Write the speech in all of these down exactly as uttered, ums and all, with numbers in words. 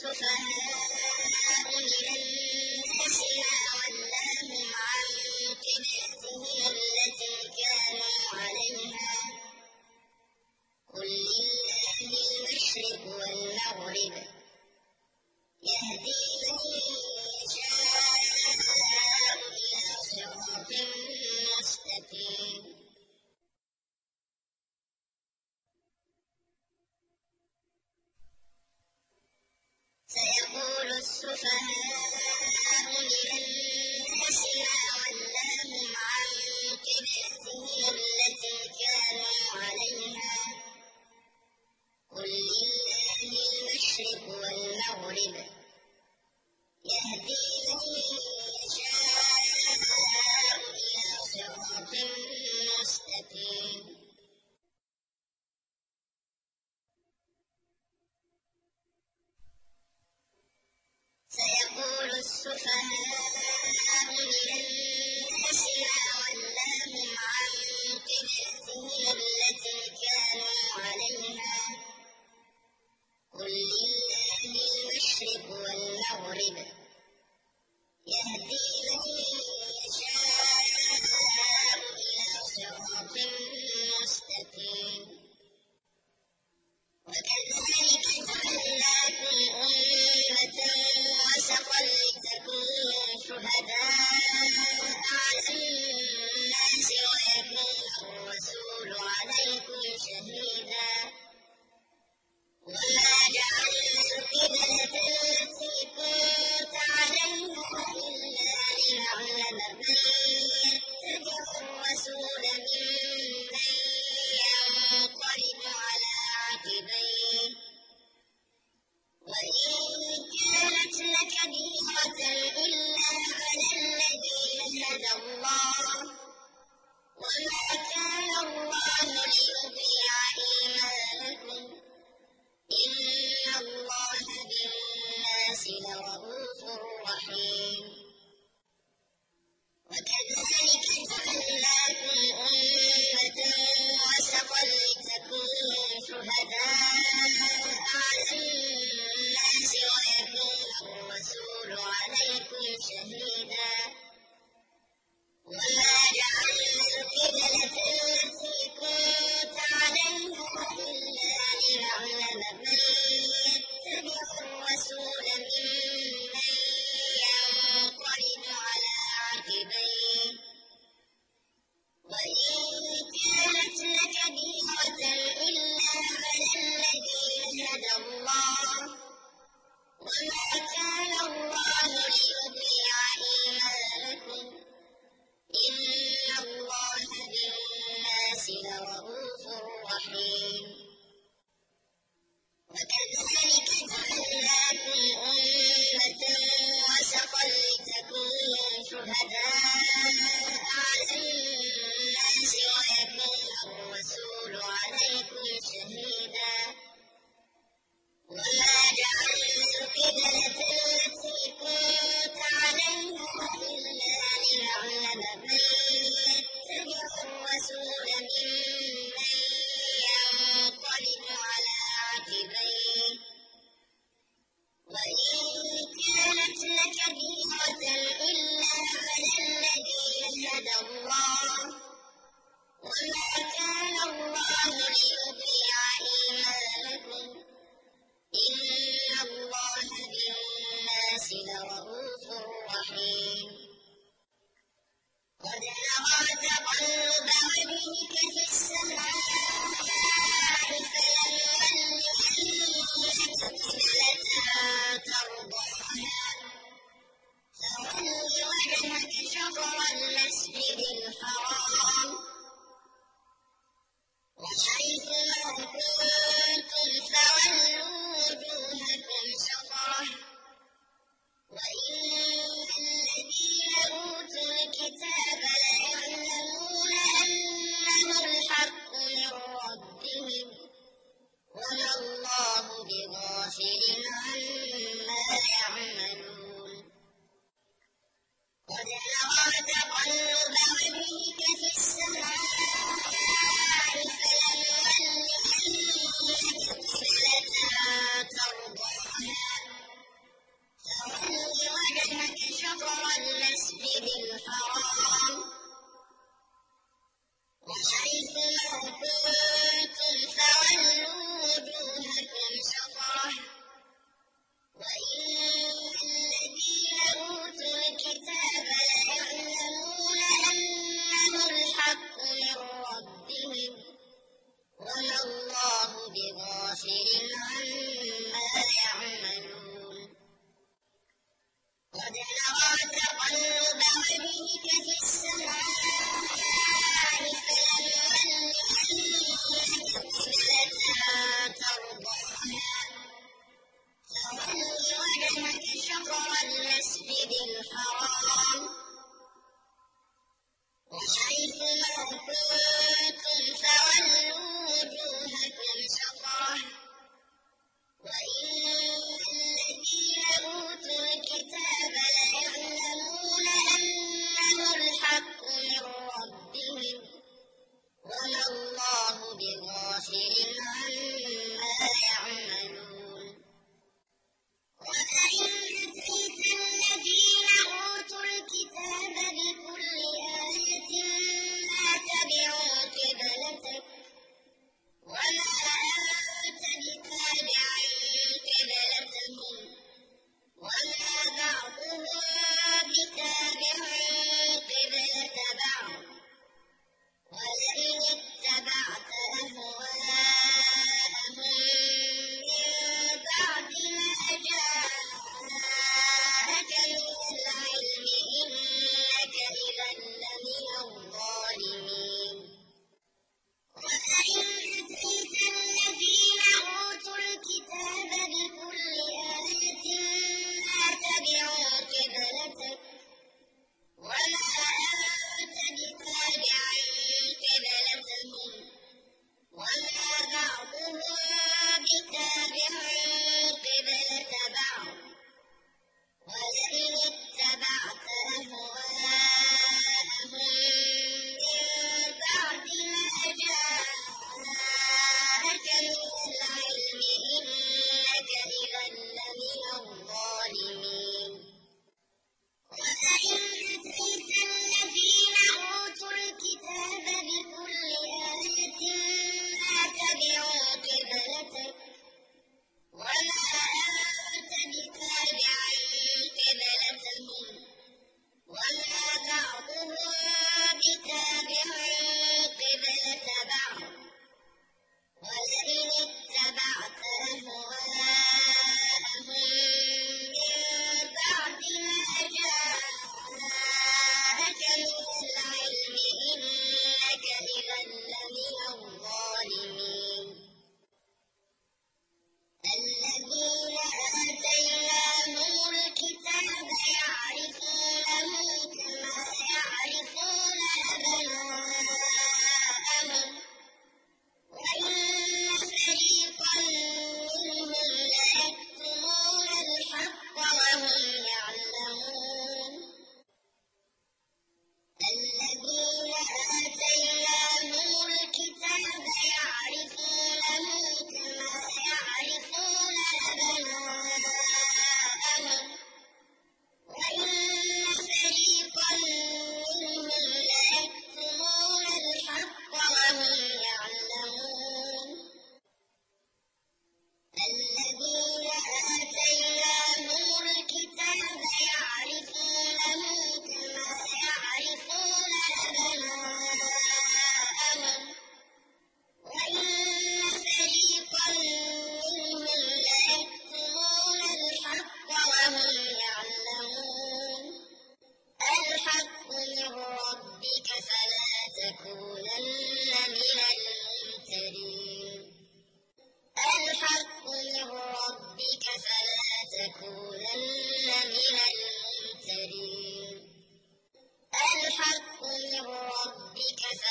السفهاء من الناس ما ولاهم عن قبلتهم التي كانوا عليها قل لله المشرق والمغرب يهدي من يشاء إلى صراط مستقيم. سيقول السفهاء من الناس ما ولاهم عن قبلتهم التي كانوا عليها قل لله المشرق والمغرب يهدي من يشاء إلى صراط مستقيم. سيقول السفهاء من الناس ما ولاهم عن قبلتهم التي كانوا عليها قل لله المشرق والمغرب يهدي من يشاء إلى صراط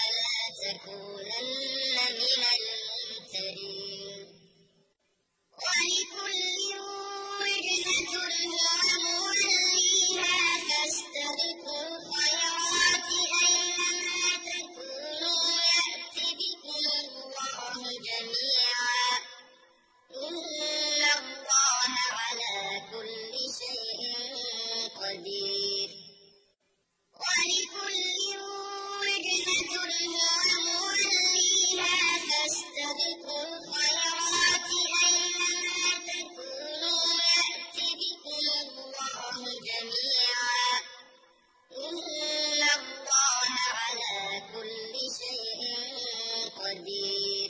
ولا تكونن من الممترين ولكل وجهة هو موليها فاستبقوا الخيرات أينما تكونوا يأت بكم الله جميعا إن الله على كل شيء قدير ولكل وجهة هو موليها فاستبقوا الخيرات أينما تكونوا يأت بكم الله جميعا إن الله على كل شيء قدير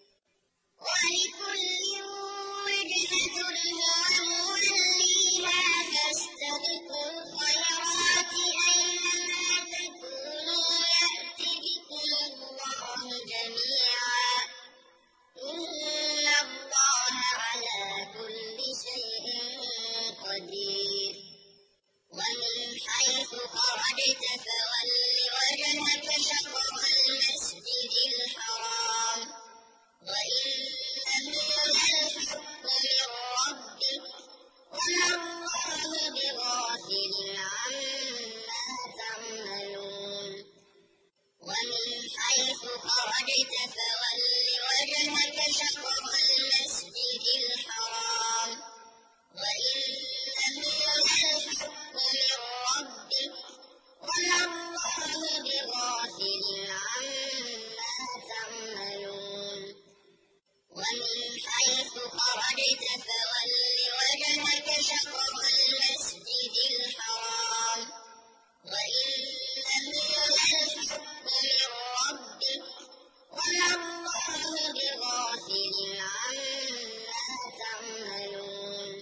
ولكل وجهة هو موليها فاستبقوا الخيرات أينما تكونوا يأت بكم الله جميعا إن الله على كل شيء قدير ومن حيث خرجت فول وجهك شطر المسجد الحرام وإنه للحق من ربك وما الله بغافل عما تعملون ومن حيث خرجت فول وجهك شطر المسجد الحرام وإنه للحق من ربك وما الله بغافل عما تعملون ومن حيث خرجت فول وجهك شطر المسجد الحرام وإنه للحق من ربك وما الله بغافل عما تعملون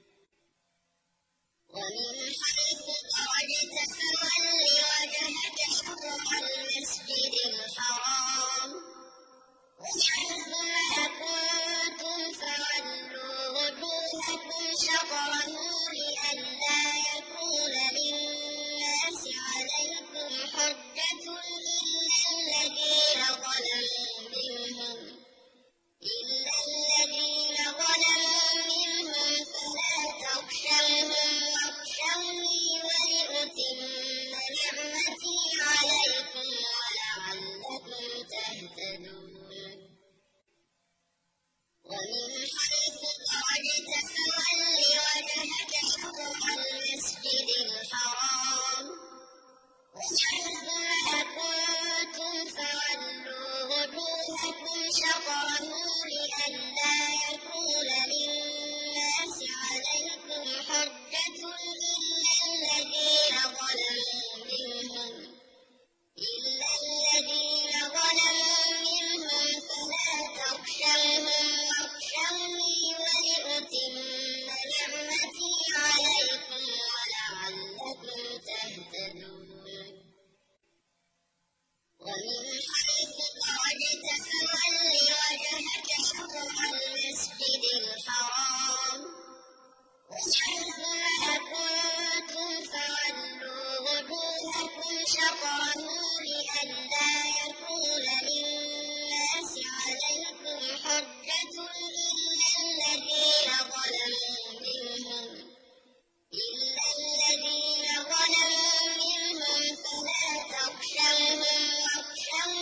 ومن حيث خرجت فول وجهك شطر المسجد الحرام وحيث ما كنتم فولوا وجوهكم شطره لئلا يكون للناس عليكم حجة إلا الذين ظلموا منهم إلا الذين ظلموا منهم فلا تخشوهم واخشوني ولأتم نعمتي عليكم ولعلكم تهتدون ومن حيث خرجت فول وجهك شطر المسجد الحرام وحيث ما كنتم فولوا وجوهكم شطره لئلا يكون للناس عليكم حجة إلا الذين ظلموا منهم إلا الذين ظلموا منهم فلا تخشوهم واخشوني ولأتم نعمتي عليكم ولعلكم تهتدون ومن حيث خرجت فول وجهك شطر المسجد الحرام وحيث ما كنتم فولوا وجوهكم شطره لئلا يكون للناس عليكم حجة إلا الذين ظلموا منهم إلا الذين ظلموا منهم فلا تخشوهم واخشوني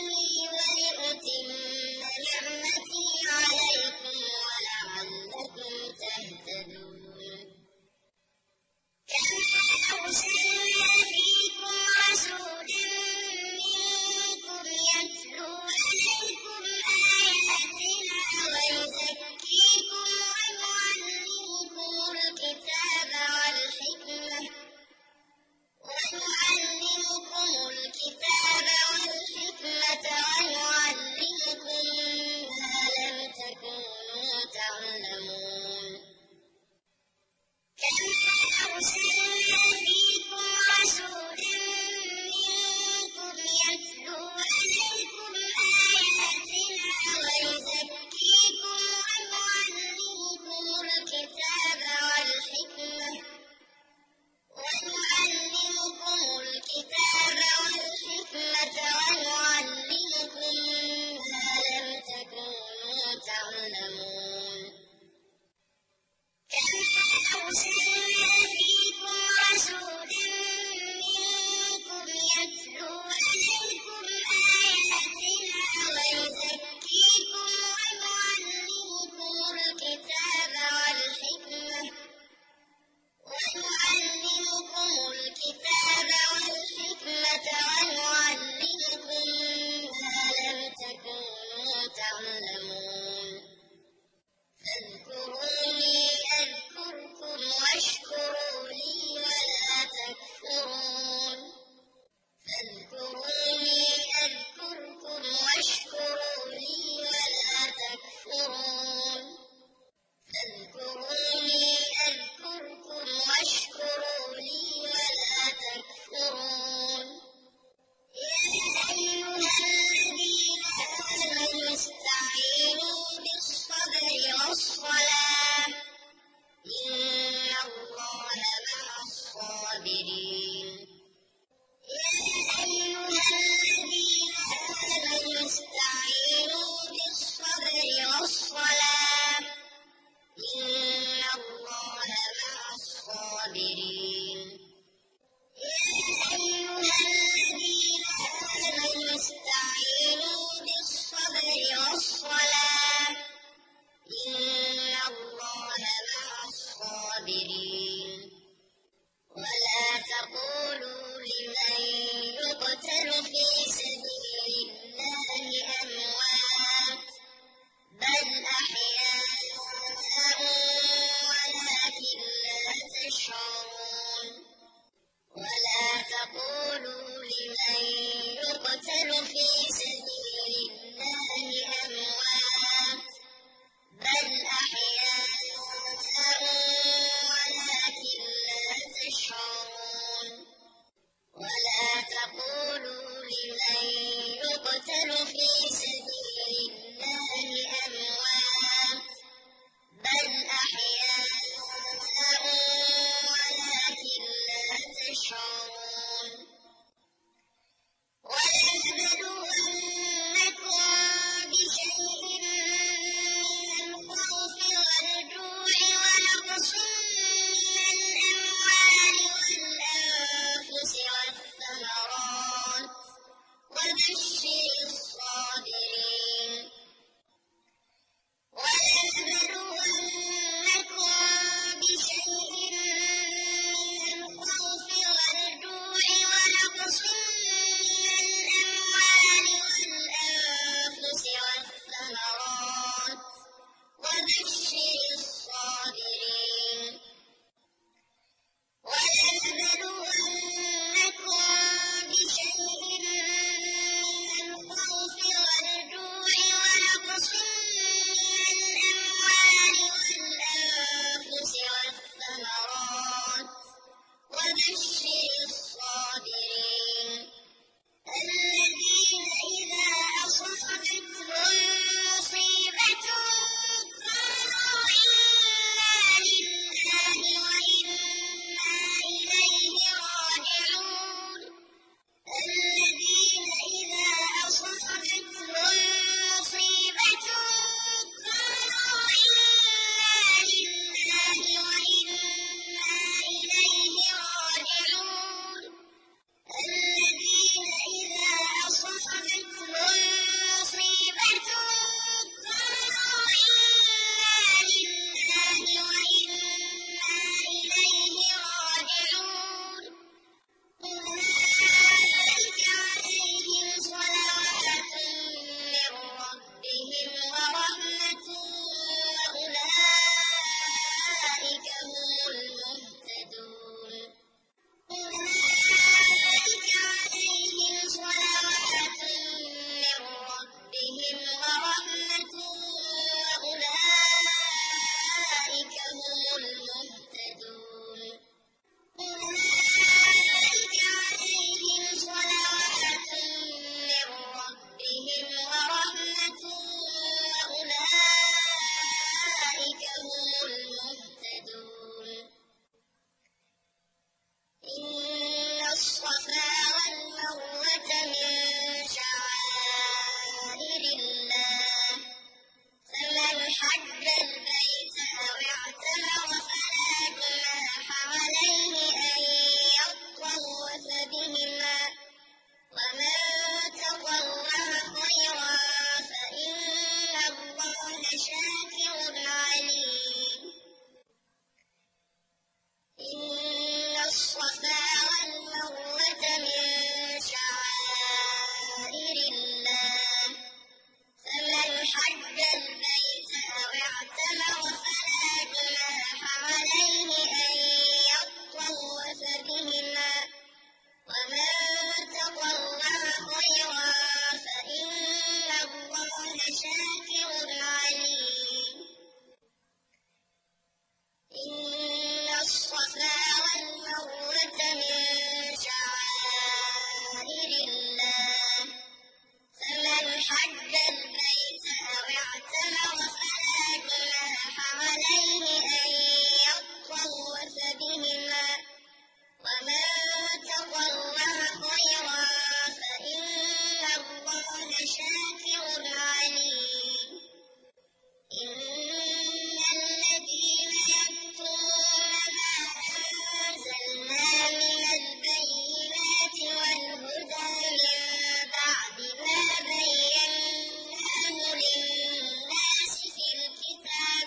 حج البيت أو اعتمر فلا جناح عليه أن يطوف بهما ومن تطوع خيرا فإن الله شاكر عليم إن الذين يكتمون ما أنزلنا من البينات والهدى من بعد ما بيناه للناس في الكتاب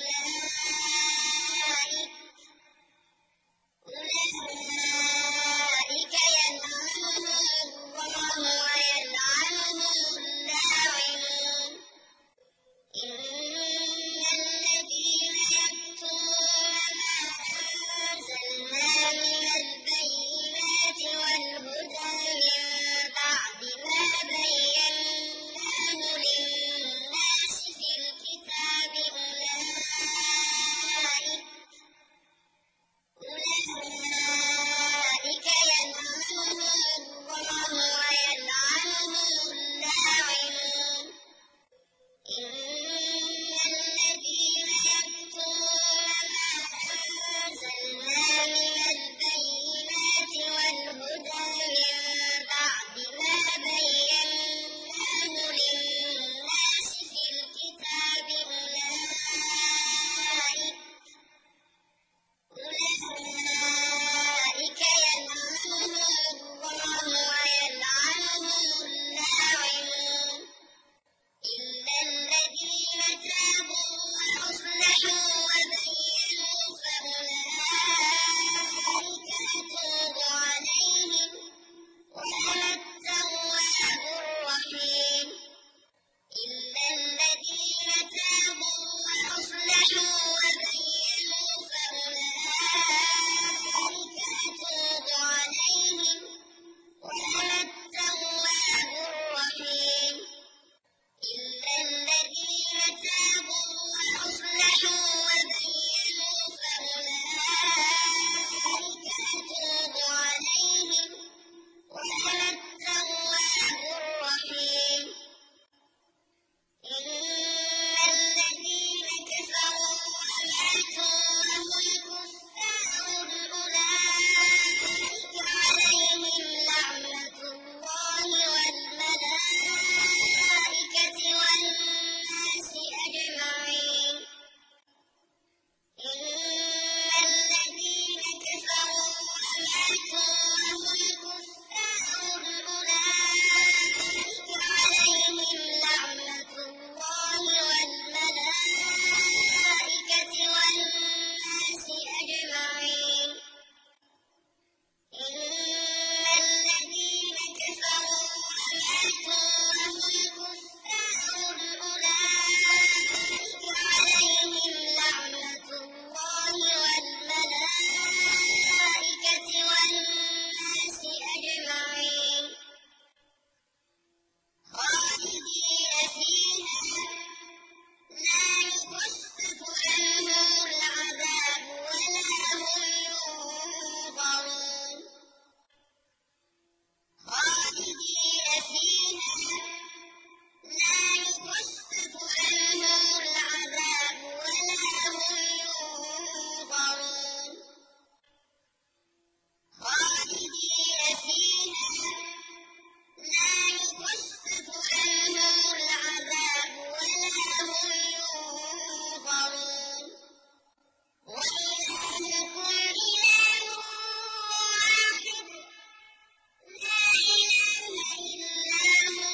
أولئك أولئك يلعنهم الله ويلعنهم اللاعنون إن الذين يكتمون ما أنزلنا من البينات والهدى من بعد ما بيناه للناس في الكتاب أولئك أولئك يلعنهم الله ويلعنهم اللاعنون إن الذين يكتمون ما أنزلنا من البينات والهدى من بعد ما بيناه للناس في الكتاب أولئك أولئك يلعنهم الله ويلعنهم اللاعنون إلا الذين تابوا وأصلحوا وبينوا فأولئك أتوب عليهم وأنا التواب الرحيم إلا الذين تابوا وأصلحوا وبينوا فأولئك أتوب عليهم وأنا التواب الرحيم إلا الذين تابوا وأصلحوا وبينوا فأولئك أتوب عليهم وأنا التواب الرحيم إن الذين كفروا وماتوا وهم كفار أولئك عليهم لعنة الله والملائكة والناس أجمعين إن الذين كفروا وماتوا وهم كفار أولئك عليهم لعنة الله والملائكة والناس أجمعين إن الذين كفروا وماتوا وهم كفار أولئك عليهم لعنة الله والملائكة والناس أجمعين خالدين فيها لا يخفف عنهم العذاب ولا هم ينظرون خالدين فيها لا يخفف عنهم العذاب ولا هم ينظرون خالدين فيها لا يخفف عنهم العذاب ولا هم ينظرون وإلهكم إله واحد لا إله إلا هو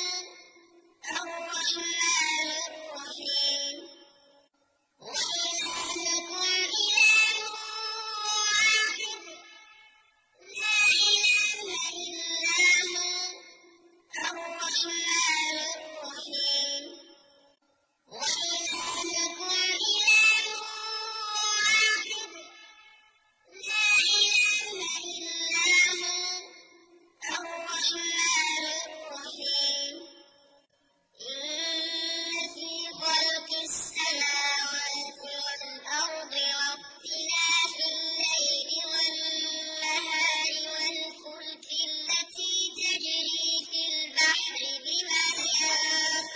الرحمن الرحيم وإلهكم إله واحد لا إله إلا هو الرحمن الرحيم وإلهكم إله واحد لا إله إلا هو الرحمن الرحيم إن في خلق السماوات والأرض واختلاف الليل والنهار والفلك التي تجري في البحر بما ينفع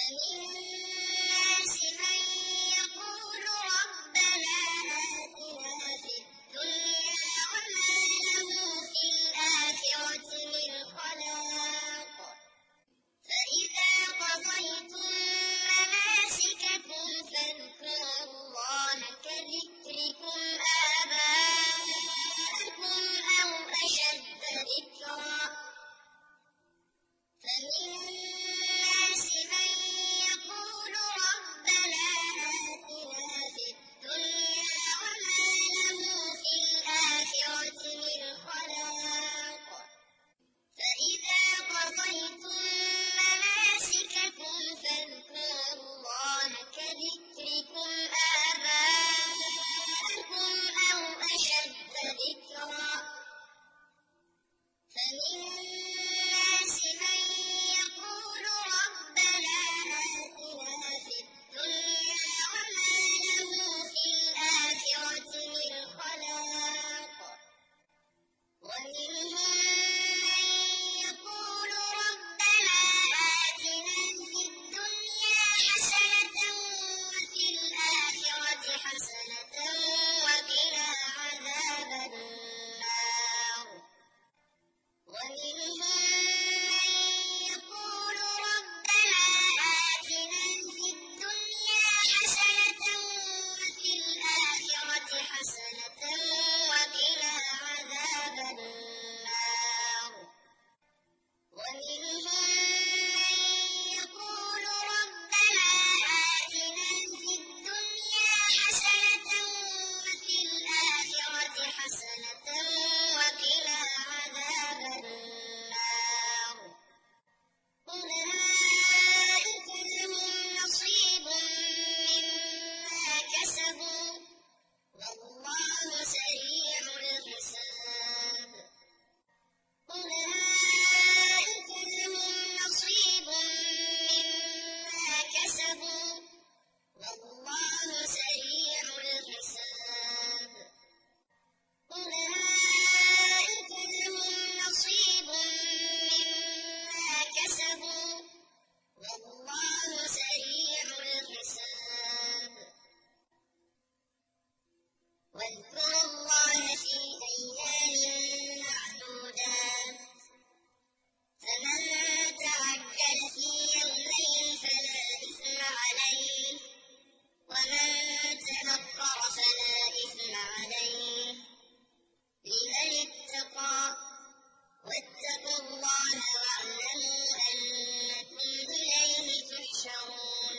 فمن الناس من يقول ربنا آتنا في الدنيا وما له في الآخرة من خلاق فإذا قضيتم مناسككم فاذكروا الله كذكركم آباءكم أو أشد ذكرا فمن الناس من يقول ربنا آتنا في الدنيا وما له في الآخرة من خلاق فإذا قضيتم مناسككم فاذكروا الله كذكركم آباءكم أو أشد ذكرا فمن الناس من يقول ربنا آتنا في الدنيا وما له في الآخرة من خلاق ومنهم من يقول ربنا آتنا في الدنيا حسنة وفي الآخرة حسنة وقنا عذاب النار ومنهم من يقول ربنا آتنا في الدنيا حسنة وفي الآخرة حسنة وقنا عذاب النار ومنهم من يقول ربنا آتنا في الدنيا حسنة وفي الآخرة حسنة وقنا عذاب النار أولئك لهم نصيب مما كسبوا والله سريع الحساب أولئك لهم نصيب مما كسبوا والله سريع الحساب أولئك لهم نصيب مما كسبوا والله سريع الحساب واذكروا الله في أيام معدودات فمن تعجل في يومين فلا إثم عليه ومن تأخر فلا إثم عليه لمن اتقى واتقوا الله واعلموا أنكم إليه تحشرون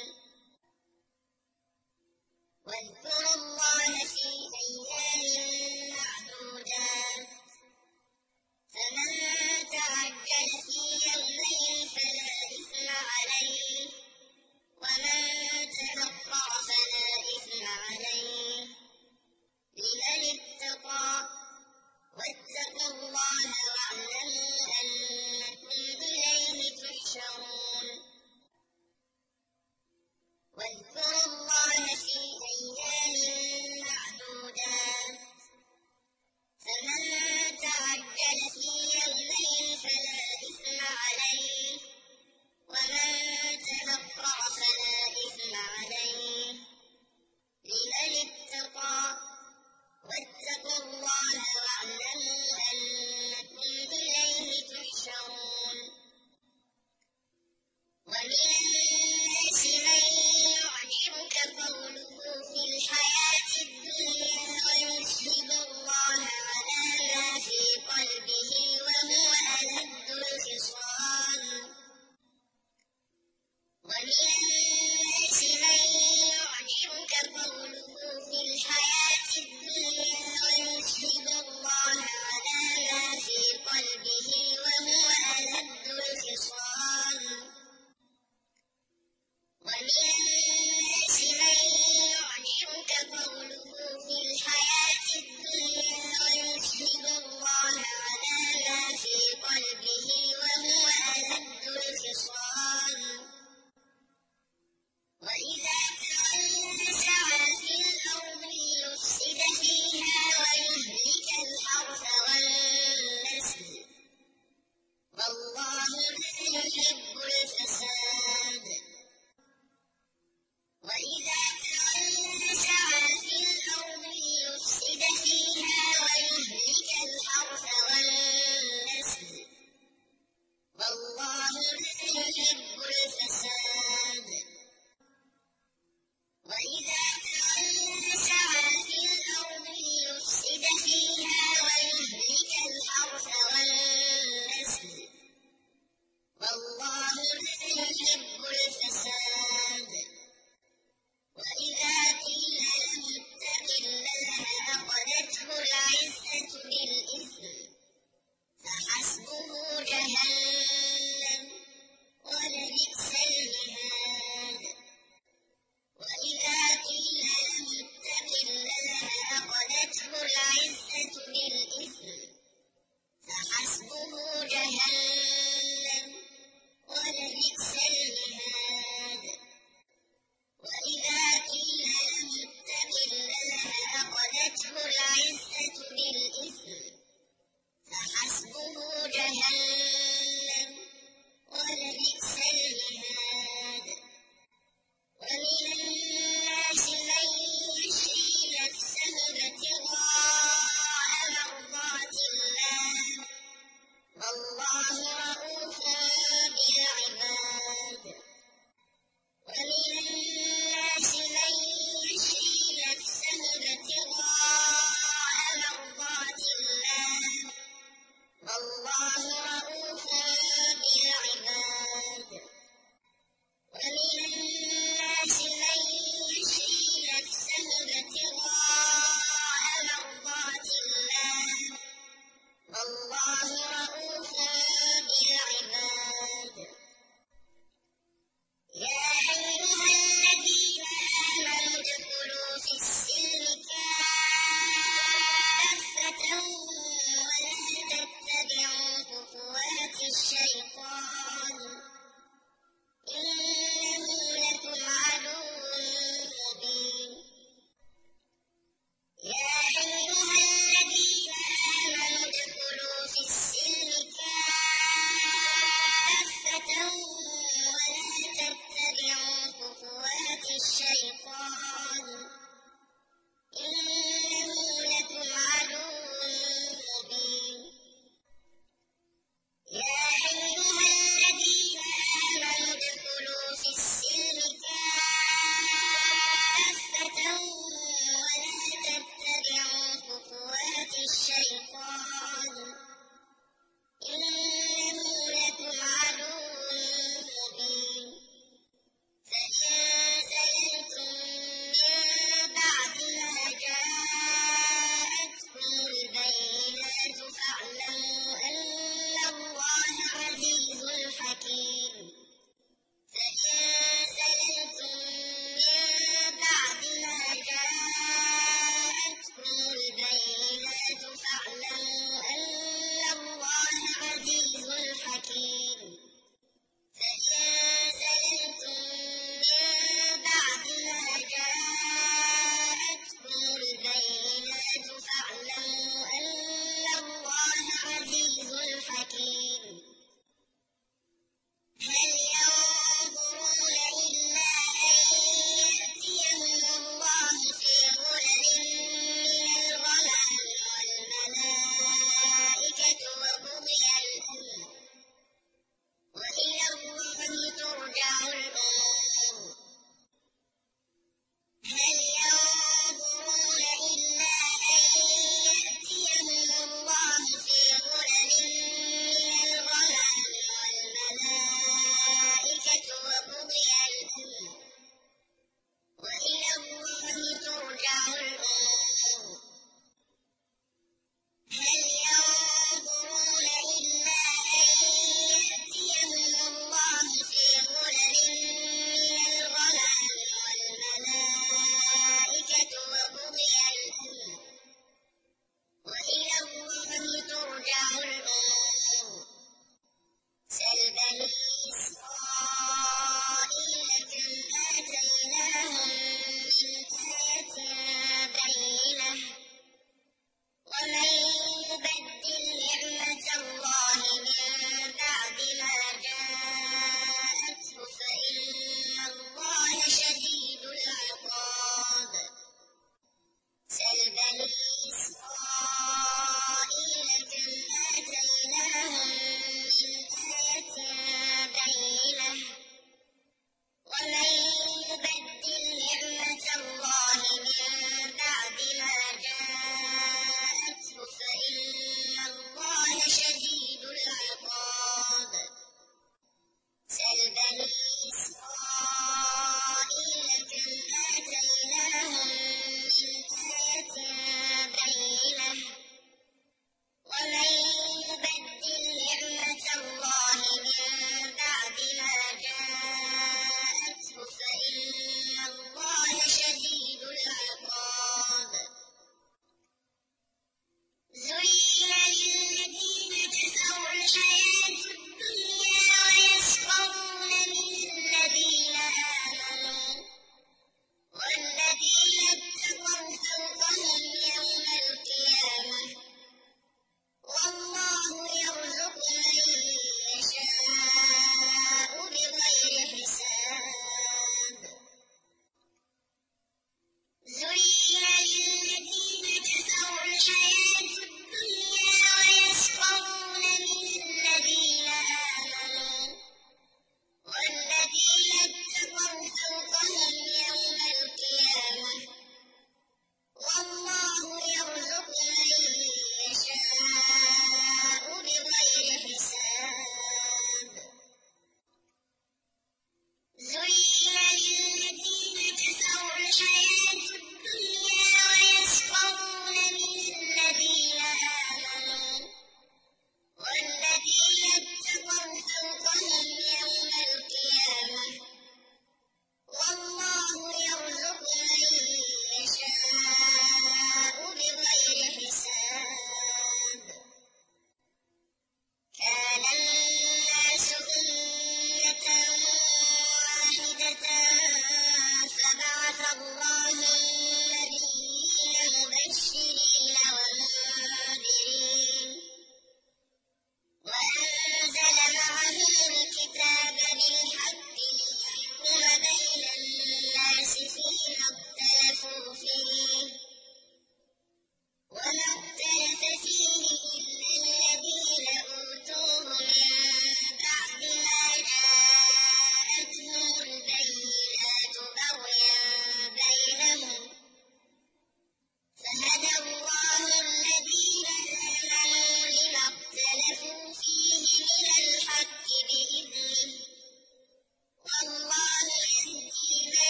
واذكروا الله في أيام معدودات فمن تعجل في يومين فلا إثم عليه ومن تأخر فلا إثم عليه لمن اتقى واتقوا الله واعلموا أنكم إليه تحشرون واذكروا الله في أيام معدودات فمن تعجل في يومين فلا إثم عليه ومن تأخر فلا إثم عليه لمن اتقى واتقوا الله واعلموا أنكم إليه تحشرون ومن الناس من يعجبك قوله في الحياة الدنيا ويشهد الله على ما في قلبه وهو ألد الخصام ومن الناس من يعجبك قوله في الحياة الدنيا ويشهد الله على ما في قلبه وهو ألد الخصام ومن الناس من يعجبك قوله في الحياة الدنيا ويشهد الله على ما في قلبه وهو ألد الخصام وإذا تولى سعى في الأرض ليفسد فيها ويهلك الحرث والنسل والله لا يحب الفساد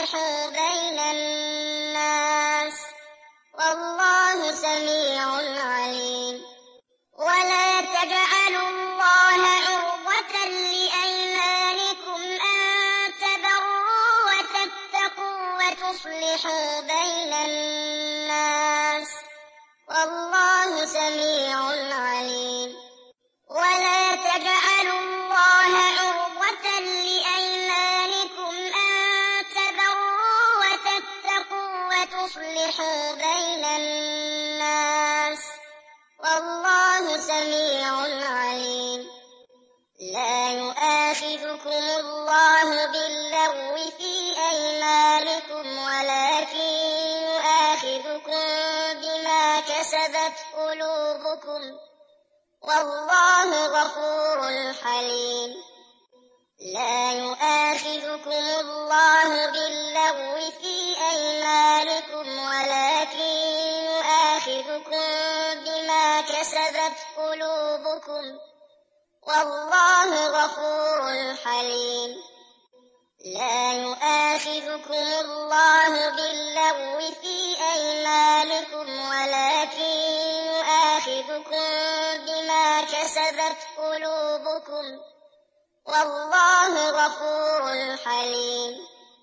وتصلحوا بين الناس والله سميع عليم. ولا تجعلوا الله عرضة لأيمانكم أن تبروا وتتقوا وتصلحوا بين الناس والله سميع عليم. ولا تجعلوا الله عرضة لأيمانكم أن تبروا وتتقوا وتصلحوا بين الناس والله سميع عليم. لا يؤاخذكم الله باللغو في أيمانكم ولكن يؤاخذكم بما كسبت قلوبكم والله غفور حليم. لا يؤاخذكم الله باللغو في أيمانكم ولكن يؤاخذكم بما كسبت قلوبكم والله غفور حليم. لا يؤاخذكم الله باللغو في أيمانكم ولكن يؤاخذكم بما كسبت قلوبكم والله غفور حليم.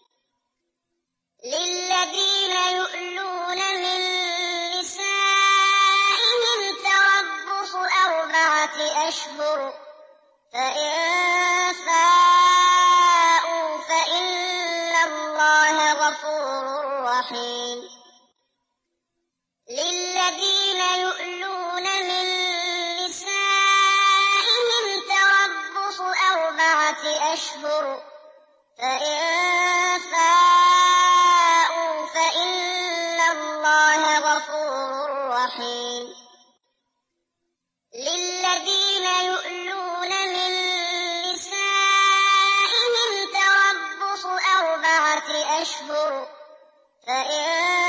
للذين يؤلون من نسائهم تربص أربعة أشهر فإن فاءوا فإن الله غفور رحيم. للذين يؤلون من نسائهم تربص أربعة أشهر فإن فاءوا فإن الله غفور رحيم. للذين يؤلون من نسائهم تربص أربعة أشهر فإن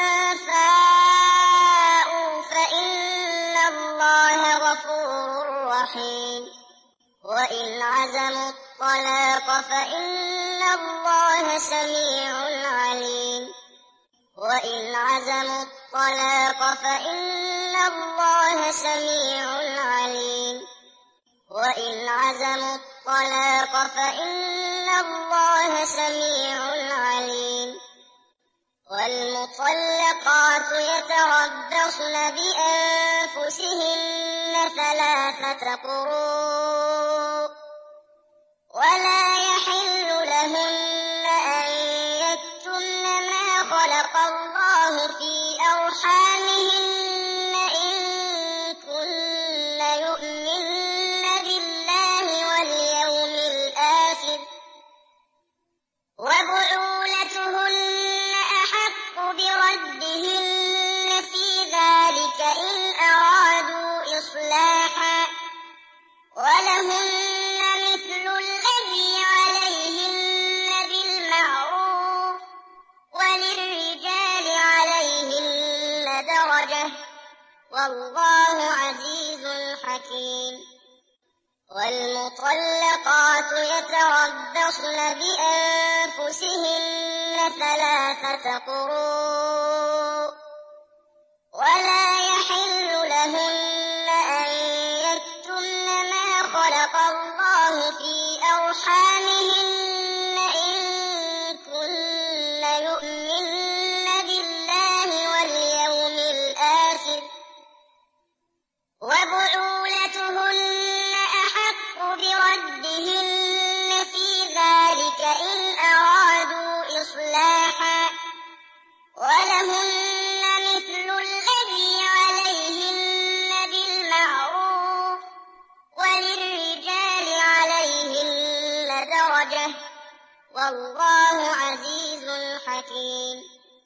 فاءوا فإن الله غفور رحيم. وإن عزموا الطلاق فإن الله سميع عليم. وإن عزموا الطلاق فإن الله سميع عليم. وإن عزموا الطلاق فإن الله سميع عليم. والمطلقات يتربصن بأنفسهن ثلاثة قروء ولا يحل لهن أن يكتمن ما خلق الله في أرحامهن إن كن يؤمن بالله واليوم الآخر وبعولتهن أحق بردهن في ذلك إن أرادوا إصلاحا ولهن مثل الذي عليهن بالمعروف وللرجال عليهن درجة والله عزيز حكيم. والمطلقات يتربصن بأنفسهن ثلاثة قروء ولا يحل لهن أن يكتمن ما خلق الله في أرحامهن إن كن يؤمن بالله واليوم الآخر وبعولتهن أحق بردهن في ذلك إن أرادوا إصلاحا ولهن مثل الذي عليهن بالمعروف وللرجال عليهن درجة والله عزيز حكيم.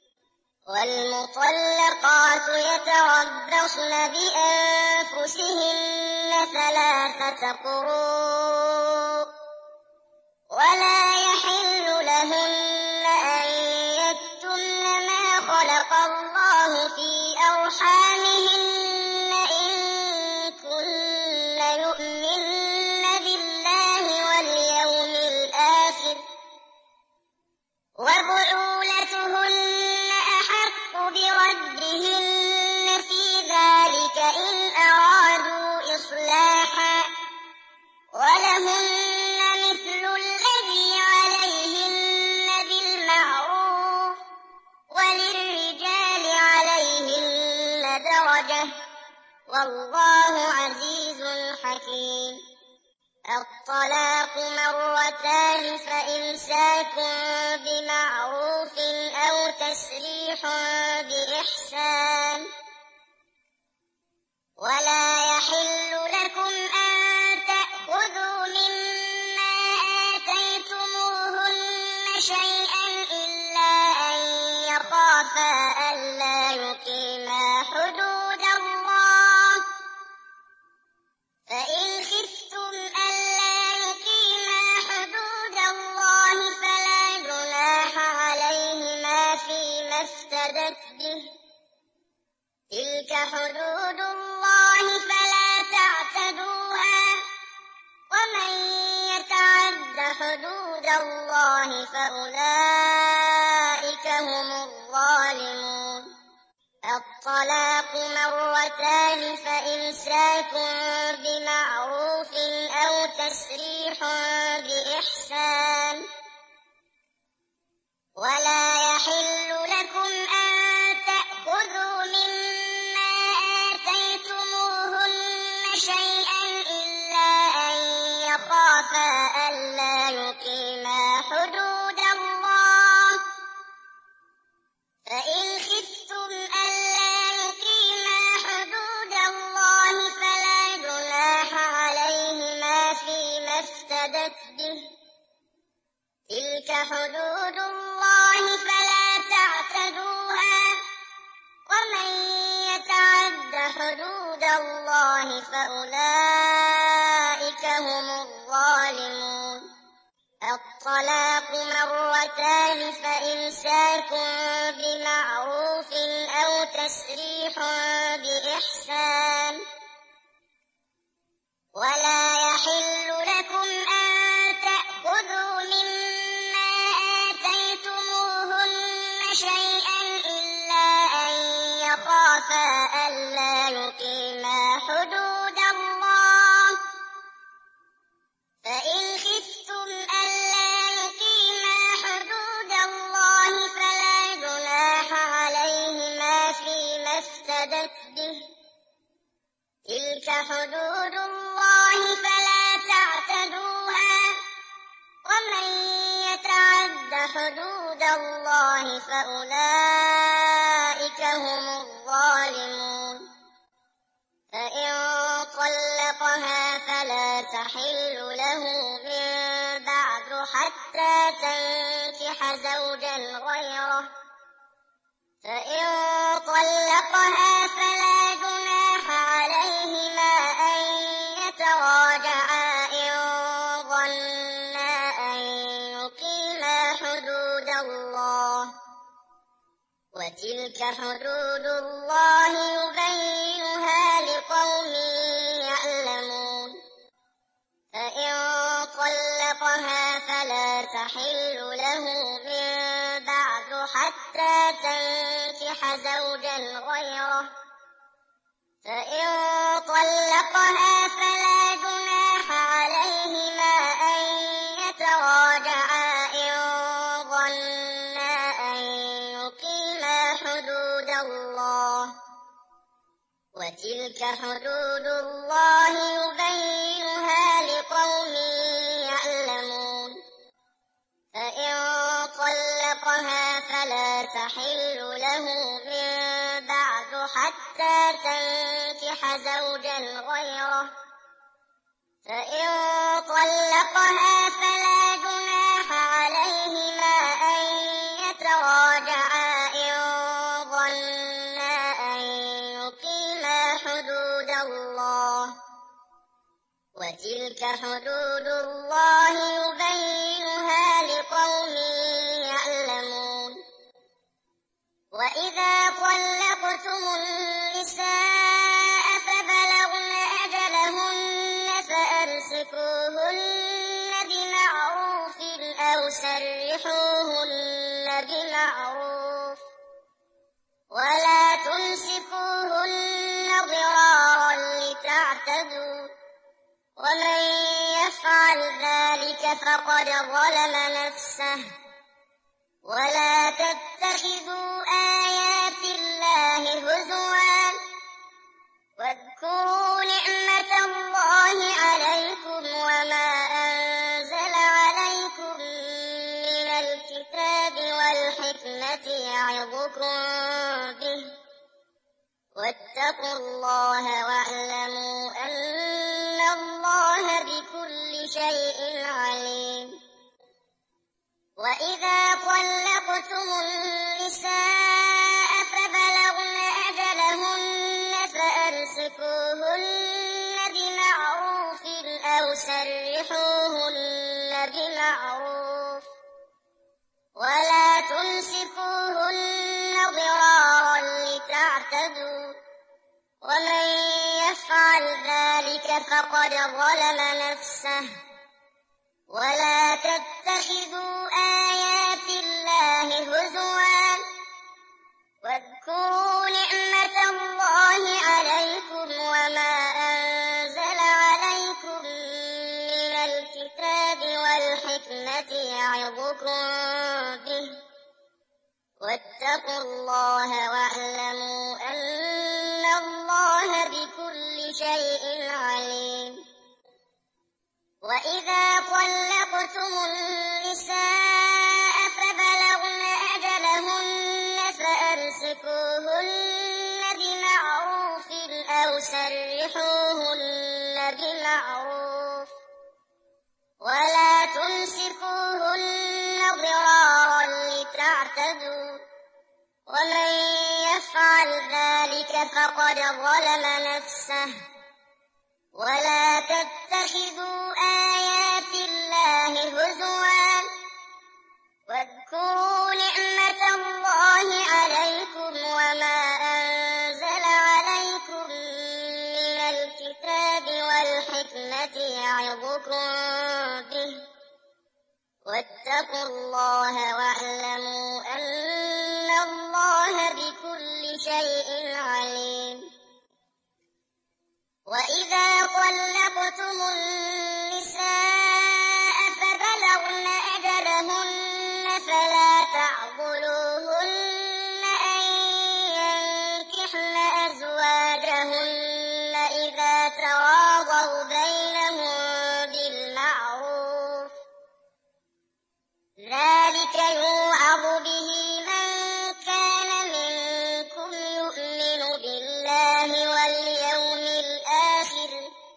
والمطلقات يتربصن بأنفسهن ثلاثة قروء ولا يحل لهن أن يكتمن ما خلق الله في أرحامهن إن كن يؤمن بالله واليوم الآخر وبعولتهن الدين. الطلاق مرتان فإمساك بمعروف أو تسريح بإحسان. ولا يحل لكم أن تأخذوا مما آتيتموهن شيئا إلا أن يخافا ألا يقيما حدود الله. فإن خفتم ألا يقيما حدود الله فلا جناح عليهما فيما افتدت به. تلك حدود الله فلا تعتدوها. ومن يتعد حدود الله فأولئك هم الظالمون. الطلاق مرتان فإمساك بمعروف أو تسريح بإحسان. ولا يحل لكم أن تأخذوا مما آتيتموهن شيئا إلا أن يخافا ألا يقيما حدود الله. فإن خفتم ألا يقيما حدود الله فلا جناح عليهما فيما افتدت به. تلك حدود الله فلا تعتدوها. ومن يتعد حدود الله فأولئك هم الظالمون. الطلاق مرتان فإمساك بمعروف أو تسريح بإحسان. ولا يحل لكم أن تأخذوا مما آتيتموهن شيئا إلا أن يخافا ألا يقيما حدود الله. فإن خفتم ألا يقيما حدود الله فلا جناح عليهما فيما افتدت به. تلك حدود الله فلا تعتدوها. ومن يتعد حدود الله فأولئك هم الظالمون. فإن طلقها فلا تحل له من بعد حتى تنكح زوجا غيره. فإن طلقها فلا جناح عليهما أن يتراجعا إن ظنا أن يقيما حدود الله. وتلك حدود الله يبينها لقوم يعلمون. فإن طلقها فلا تحل له من بعد حتى تنكح زوجا غيره. فإن طلقها فلا جناح عليهما أن يتراجعا إن ظنا أن يقيما حدود الله. وتلك حدود الله يبينها لقوم يعلمون. فإن طلقها فلا تحل له من بعد حتى تنكح زوجا غيره. فإن طلقها فلا جناح عليهما أن يتراجعا إن ظنا أن يقيما حدود الله. وتلك حدود الله يبينها لقوم يعلمون. وإذا طلقتم النساء فبلغن أجلهن فأمسكوهن بمعروف أو سرحوهن بمعروف. ولا تمسكوهن ضرارا لتعتدوا. ومن يفعل ذلك فقد ظلم نفسه. ولا تتخذوا آيات الله هزوا. واذكروا نعمة الله عليكم يعظكم به واتقوا الله واعلموا أن الله بكل شيء عليم. وإذا طلقتم النساء فبلغن أجلهن فأمسكوهن بمعروف أو سرحوهن بمعروف ولا تمسكوهن ضرارا لتعتدوا ومن يفعل ذلك فقد ظلم نفسه. ولا تتخذوا آيات الله هزوا واذكروا نعمة الله عليكم وما أنزل عليكم من الكتاب والحكمة يعظكم به واتقوا الله واعلموا أن الله بكل شيء عليم. وإذا طلقتم النساء فبلغن أجلهن فأمسكوهن بمعروف أو سرحوهن بمعروف ولا تمسكوهن ضرارا لتعتدوا ومن يفعل ذلك فقد ظلم نفسه. ولا تتخذوا آيات الله هزوا واذكروا نعمة الله عليكم وما أنزل عليكم من الكتاب والحكمة يعظكم به واتقوا الله واعلموا أن الله بكل شيء عليم. وإذا طلقتم النساء فبلغن أجلهن فلا تعضلوهن أن ينكحن أزواجهن إذا تراضوا بينهم بالمعروف ذلك يوعظ به من كان منكم يؤمن بالله واليوم الآخر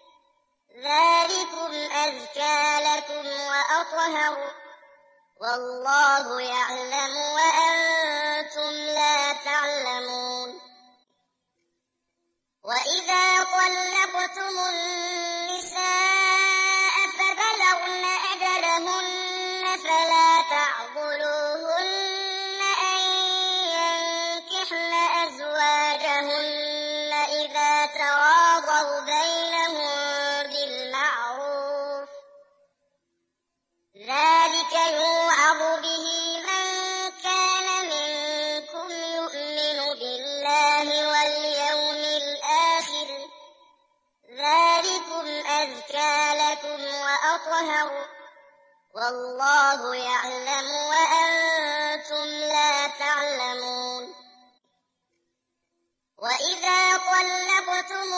ذلكم أزكى لكم وأطهر والله يعلم وأنتم لا تعلمون. وإذا طلقتم النساء فبلغن أجلهن فلا تعضلوهن أن ينكحن أزواجهن إذا تراضوا بينهم بالمعروف ذلك يوعظ به من كان منكم يؤمن بالله واليوم الآخر ذلكم أزكى لكم وأطهر والله يعلم وأنتم لا تعلمون. وإذا طلقتم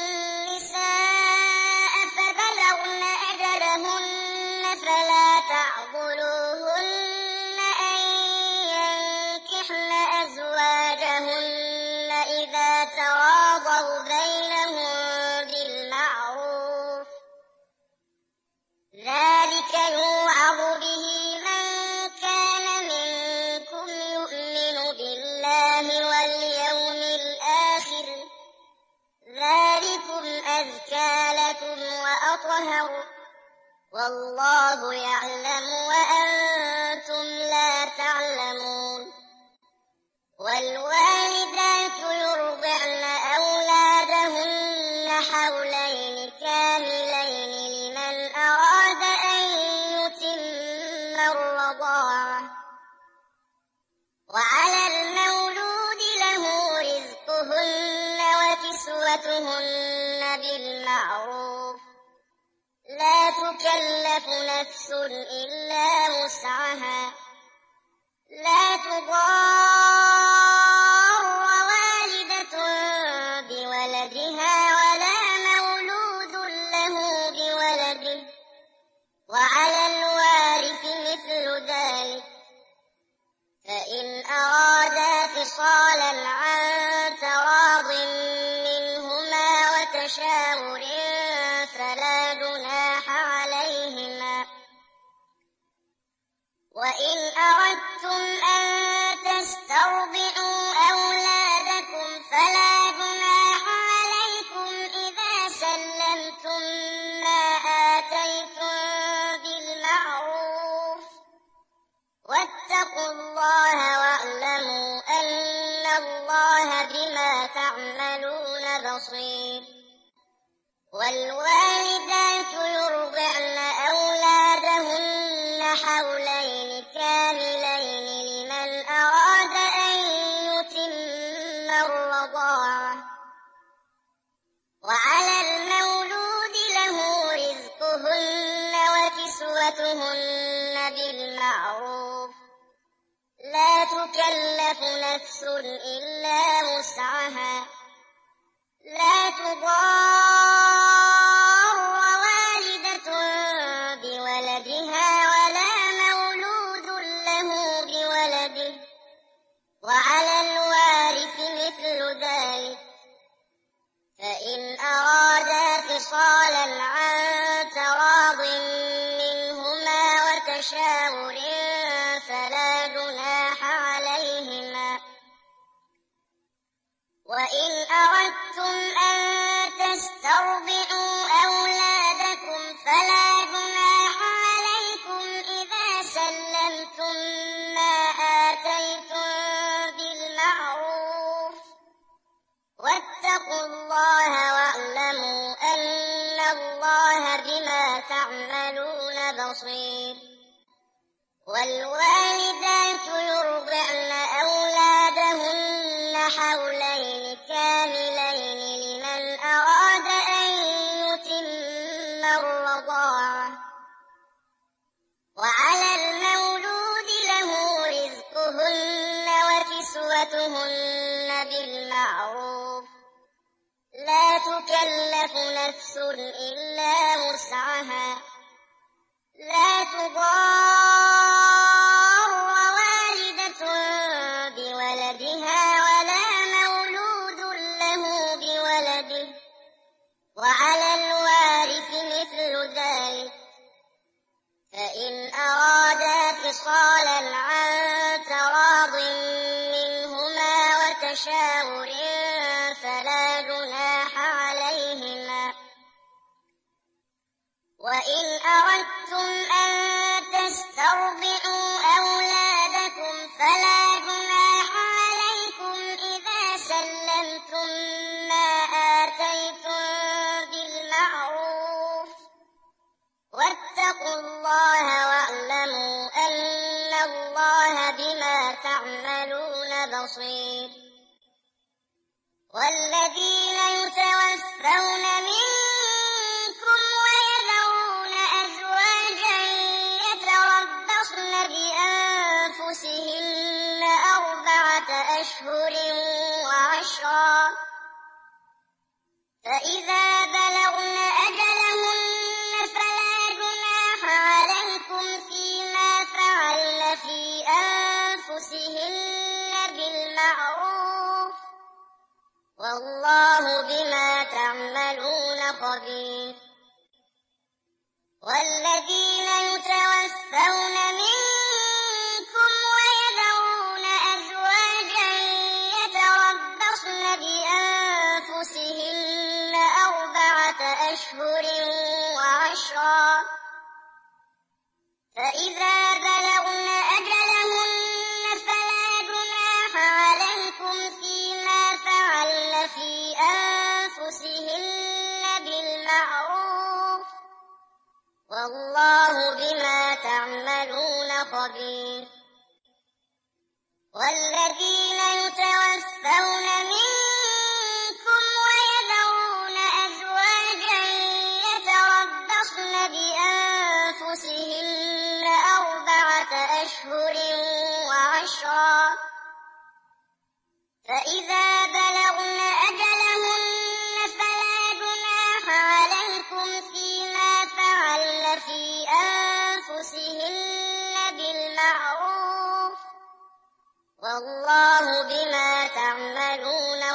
النساء فبلغن أجلهن فلا تعضلوهن أن ينكحن أزواجهن إذا تراضوا بينهم بالمعروف ذلك يوعظ به من كان منكم يؤمن بالله واليوم الآخر ذلكم أزكى لكم وأطهر والله يعلم وأنتم لا تعلمون. والوالدات يرضعن أولادهن حولين كاملين لمن أراد أن يتم الرضاعة وعلى المولود له رزقهن وكسوتهن بالمعروف لا تكلف نفس إلا وسعها لا تضار والدة بولدها ولا مولود له بولده وعلى الوارث مثل ذلك فإن أرادا وتشاور فلا جناح عليهما. وإن أردتم أن تسترضعوا أولادكم فلا جناح عليكم إذا سلمتم ما آتيتم بالمعروف. واتقوا الله واعلموا أن الله بما تعملون بصير. والوالدات يرضعن أولادهن حولين كاملين لمن أراد أن يتم الرضاعة. وعلى المولود له رزقهن وكسوتهن بالمعروف لا تكلف نفس إلا وسعها. لا تضار والدة بولدها ولا مولود له بولده، وعلى الوارث مثل ذلك. فإن أرادا فصالا عن تراض منهما وتشاور فلا جناح عليهما. وإن أردتم أن تسترضعوا أولادكم فلا جناح عليكم إذا سلمتم ما آتيتم بالمعروف. واتقوا الله واعلموا أن الله بما تعملون بصير. والوالدات يرضعن أولادهن حولين كاملين لمن أراد أن يتم الرضاعة. وعلى المولود له رزقهن وكسوتهن بالمعروف لا تكلف نفس إلا وسعها. لا تضار والدة بولدها ولا مولود له بولده، وعلى الوارث مثل ذلك. فإن أرادا فصالا عن تراض منهما وتشاور فلا جناح عليهما. وإن أردتم أن تسترضعوا أولادكم فلا جناح عليكم إذا سلمتم ما آتيتم بالمعروف. واتقوا الله واعلموا أن الله بما تعملون بصير. والذين يتوفون منكم ويذرون أزواجا يتربصن بأنفسهن أربعة أشهر وعشرا، فإذا بلغن أجلهن فلا جناح عليكم فيما فعلن في أنفسهن بالمعروف، والله بما تعملون خبير. والذين يتوفون منكم ويذرون أزواجا يتربصن بأنفسهن أربعة أشهر وعشرا، فإذا بلغن أجلهن فلا جناح عليكم فيما فعلن في أنفسهن بالمعروف، والله بما تعملون خبير. والذين يتوفون منكم ويذرون أزواجا يتربصن بأنفسهن أربعة أشهر وعشرا، فإذا بلغن أجلهن فلا جناح عليكم فيما فعلن في أنفسهن بالمعروف، والله بما تعملون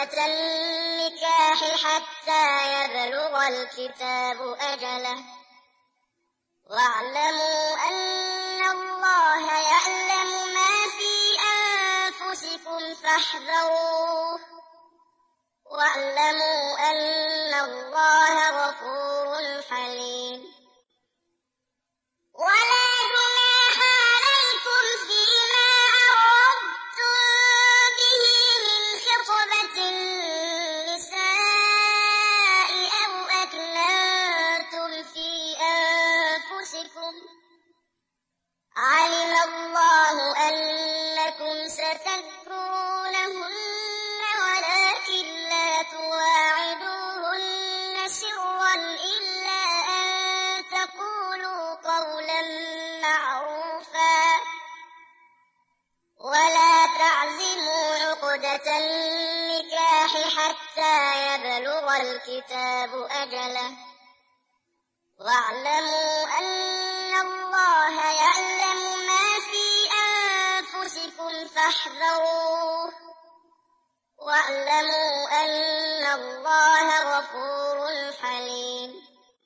عقدة النكاح حتى يبلغ الكتاب أجله واعلموا أن الله يعلم ما في أنفسكم فاحذروه واعلموا أن الله غفور حليم. ولا جناح عليكم فيما عرضتم به من خطبة النساء أو أكننتم في أنفسكم علم الله أنكم ستذكرونهن ولكن لا تواعدوهن سرا إلا أن تقولوا قولا معروفا ولا تعزموا عقدة النكاح حتى يبلغ الكتاب أجله واعلموا أن الله يعلم ما في أنفسكم فاحذروه واعلموا أن الله غفور حليم.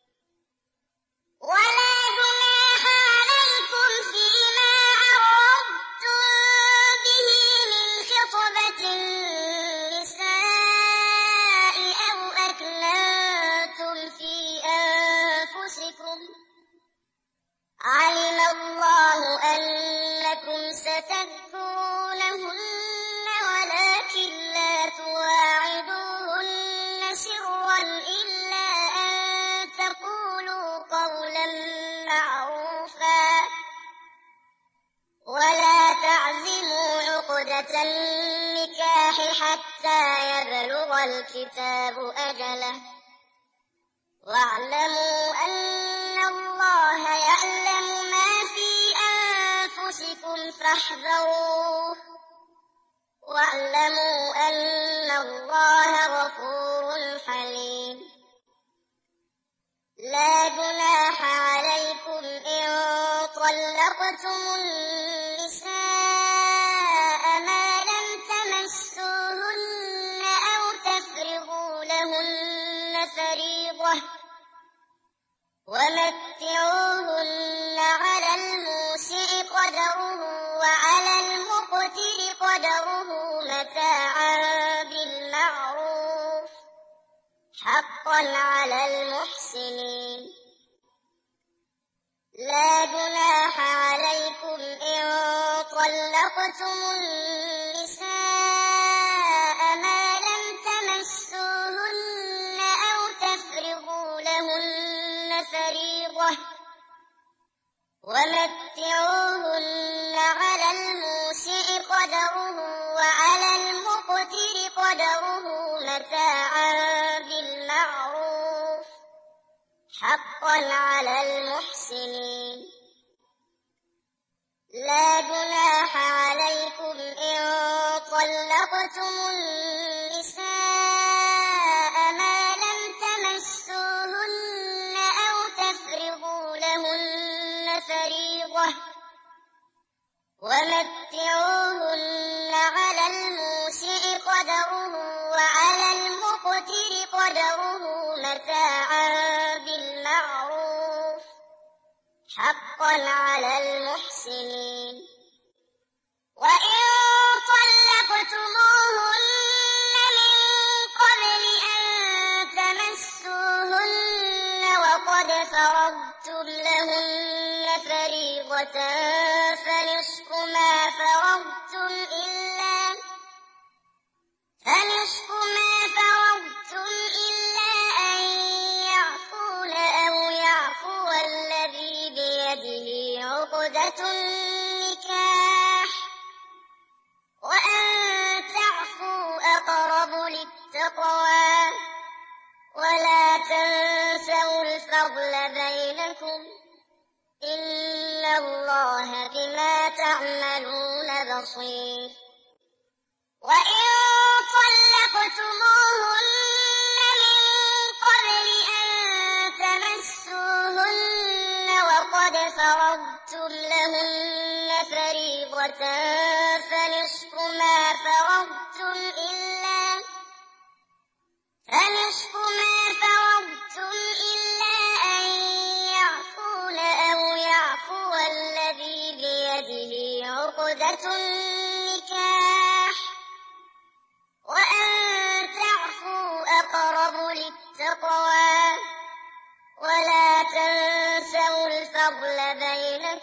ولا جناح عليكم فيما عرضتم به من خطبة النساء أو أكننتم في أنفسكم علم الله أنكم ستذكرونهن ولكن لا تواعدوهن سرا إلا أن تقولوا قولا معروفا ولا تعزموا عقدة النكاح حتى يبلغ الكتاب أجله واعلموا أن الله يعلم ما في أنفسكم فاحذروه واعلموا أن الله غفور حليم. لا جناح عليكم إن طلقتم النساء ما لم تمسوهن أو تفرضوا لهن فريضة ومتعوهن على الموسع قدره وعلى المقتر قدره متاعا بالمعروف حقا على المحسنين. لا جناح عليكم إن طلقتم النساء ما لم تمسوهن أو تفرضوا لهن فريضة ومتعوهن على الموسع قدره وعلى المقتر قدره متاعا بالمعروف حقا على المحسنين. لا جناح عليكم إن طلقتم النساء ما لم تمسوهن أو تفرضوا لهن فريضة ومتعوهن على الموسع قدره وعلى المقتر قدره متاعا بالمعروف حقا على المحسنين. وإن طلقتموهن من قبل أن تمسوهن وقد فرضتم لهن فريضة فنصف ما فرضتم إلا فنصف ما فرضتم إلا أن يعفون أو يعفو الذي بيده عقدة النكاح وأن تعفوا أقرب للتقوى ولا تنسوا الفضل بينكم إن الله بما تعملون بصير. وإن طلقتموهن من قبل أن تمسوهن وقد فرضتم لهن فريضة فنصف ما فرضتم إلا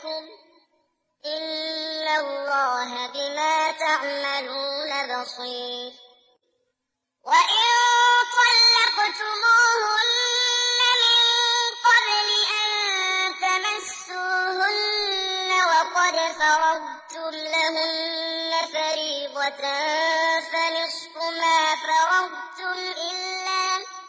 بينكم إن الله بما تعملون بصير وإن طلقتموهن من قبل أن تمسوهن وقد فرضتم لهن فريضة فنصف ما فرضتم إلا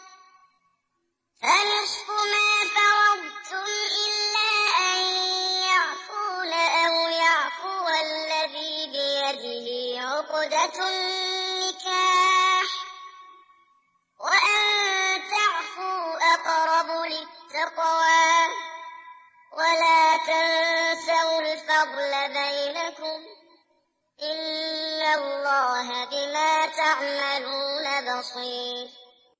فنصف ما فرضتم إلا أن يعفون أو يعفو الذي بيده عقدة النكاح وأن تعفوا أقرب للتقوى ولا تنسوا الفضل بينكم إن الله بما تعملون بصير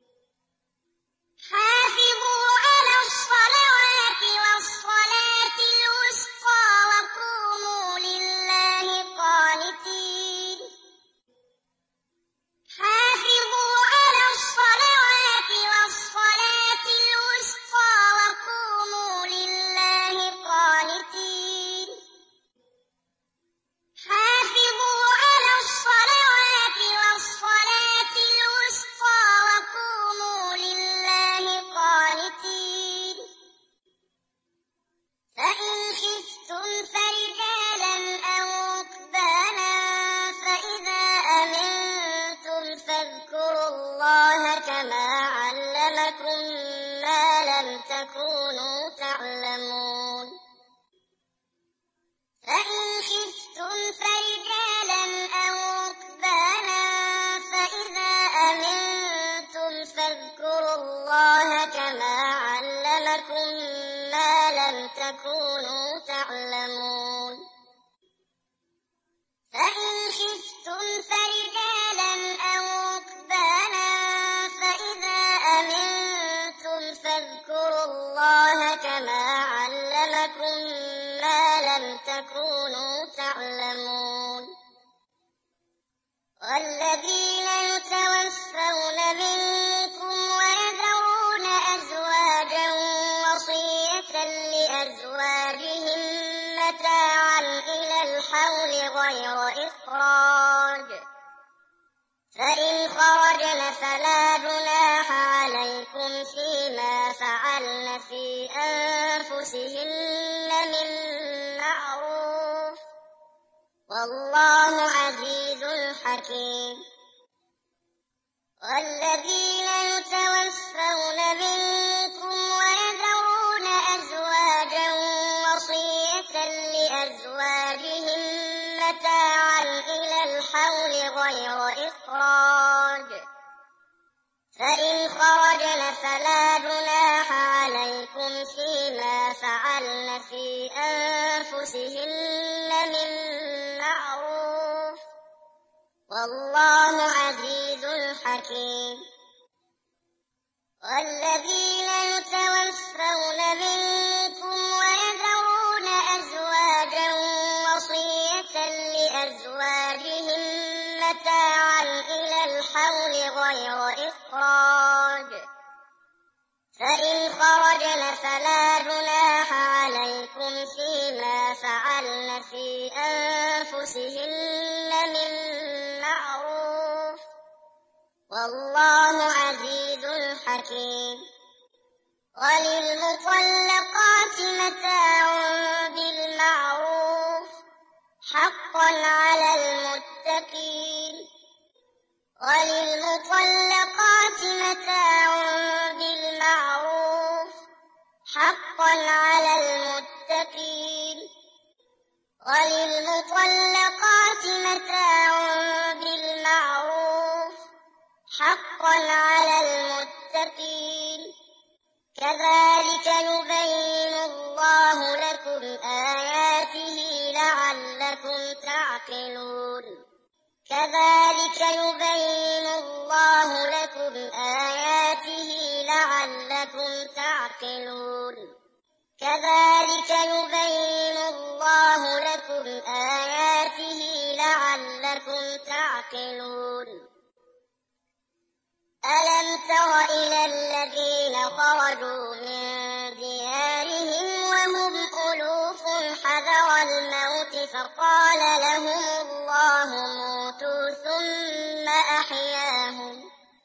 حافظوا على الصلوات والصلاة الوسطى وقوموا لله قانتين حافظوا على الصلوات والصلاة الوسطى وقوموا لله قانتين حافظوا على الصلوات والصلاة الوسطى وقوموا لله قانتين فإن خفتم فرجالا أو ركبانا فإذا أمنتم فاذكروا الله كما علمكم ما لم تكونوا تعلمون فإن خفتم فرجالا أو ركبانا فإذا أمنتم فاذكروا الله كما علمكم ما لم تكونوا تعلمون فإن خفتم فرجالا أو ركبانا فإذا أمنتم فاذكروا الله كما علمكم ما لم تكونوا تعلمون والذين يتوفون منكم ويذرون أزواجا وصية لأزواجهم متاعا إلى الحول غير إخراج فإن خرجن فلا جناح عليكم فيما فعلن في أنفسهن من معروف والله عزيز حكيم والذين يتوفون منكم ويذرون أزواجا وصية لأزواجهم متاعا إلى الحول غير إخراج فإن خرجن فلا جناح عليكم فيما فعلن في أنفسهن من معروف والله عزيز حكيم والذين يتوفون منكم ويذرون أزواجا وصية لأزواجهم متاعا إلى الحول غير إخراج فإن خرجن فلا جناح عليكم فيما فعلن في أنفسهن من معروف والله عزيز حكيم وللمطلقات متاع بالمعروف حقا على المتقين وللمطلقات متاع بالمعروف حقا على المتقين وللمطلقات متاع بالمعروف حقا على المتقين كذلك يبين الله لكم آياته لعلكم تعقلون كذلك يبين الله لكم آياته لعلكم تعقلون كذلك يبين الله لكم آياته لعلكم تعقلون ألم تر إلى الذين خرجوا من ديارهم وهم ألوف حذر فقال لهم الله موتوا ثم أحياهم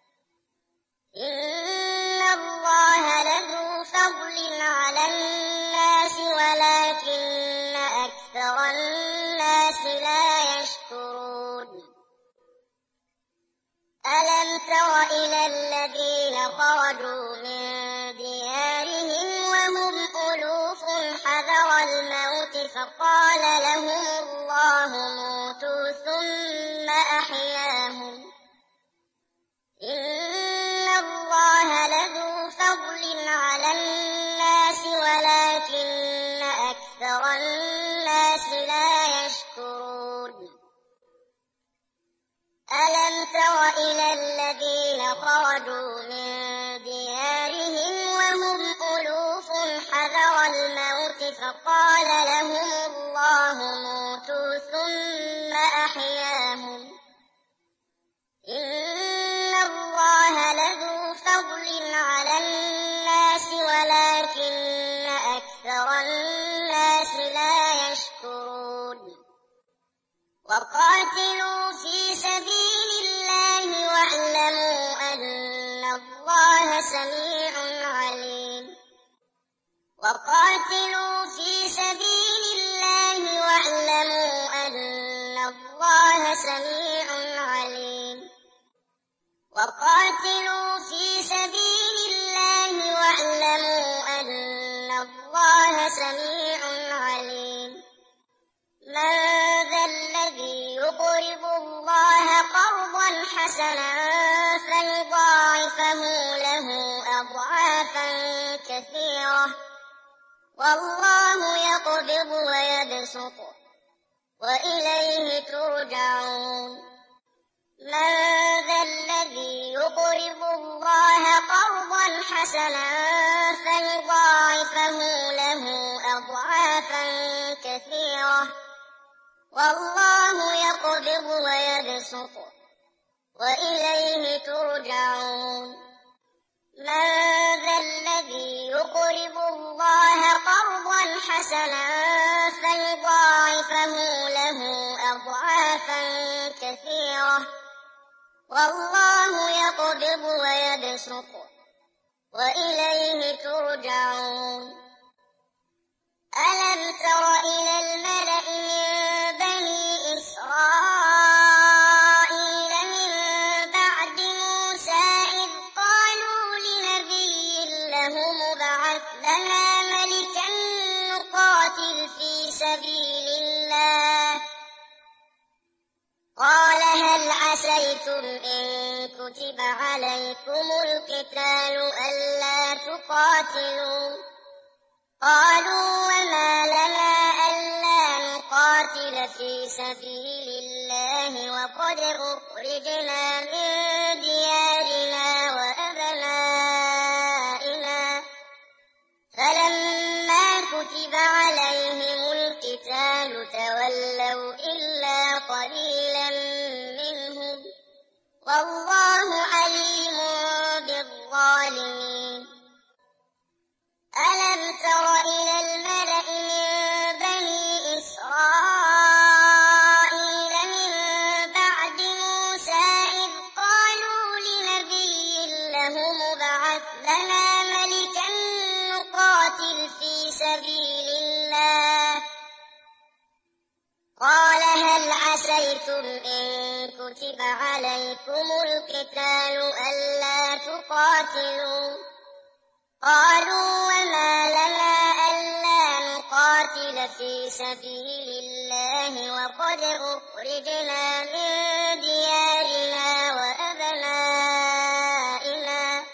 إن الله لذو فضل على الناس ولكن أكثر الناس لا يشكرون ألم تر إلى الذين خرجوا من ديارهم وهم ألوف حذر الموت فقال لهم الله موتوا ثم أحياهم إن الله لذو فضل على الناس ولكن أكثر الناس لا يشكرون ألم تر إلى الذين خرجوا من ديارهم وهم ألوف حذر الموت فقال لهم الله موتوا ثم أحياهم إن الله لذو فضل على الناس ولكن أكثر الناس لا يشكرون وقاتلوا في سبيل الله واعلموا أن الله سميع عليم وقاتلوا في سبيل الله واعلموا أن الله سميع عليم وقاتلوا في سبيل الله واعلموا أن الله سميع عليم من ذا الذي يقرض الله قرضا حسنا فيضاعفه له أضعافا كثيرة والله يقبض ويبسط وإليه ترجعون من ذا الذي يقرض الله قرضا حسنا فيضاعفه له أضعافا كثيرة والله يقبض ويبسط وإليه ترجعون من ذا الذي يقرض الله قرضا حسنا فيضاعفه له أضعافا كثيرة والله يقبض ويبسط وإليه ترجعون ألم تر إلى الملأ من بني إسرائيل من بعد موسى إذ قالوا لنبي له ابعث لنا ملكا نقاتل في سبيل الله قال هل عسيتم إن كتب عليكم القتال ألا تقاتلوا قالوا وما لنا ألا نقاتل في سبيل الله وقد أخرجنا من ديارنا وأبنائنا فلما كتب عليهم القتال تولوا إلا قليلا منهم والله عليم بالظالمين ألم تر إلى الملأ من بني إسرائيل من بعد موسى إذ قالوا لنبي له ابعث لنا ملكا نقاتل في سبيل الله قال هل عسيتم إن كتب عليكم القتال ألا تقاتلوا قالوا وما لنا ألا نقاتل في سبيل الله وقد أخرجنا من ديارنا وأبنائنا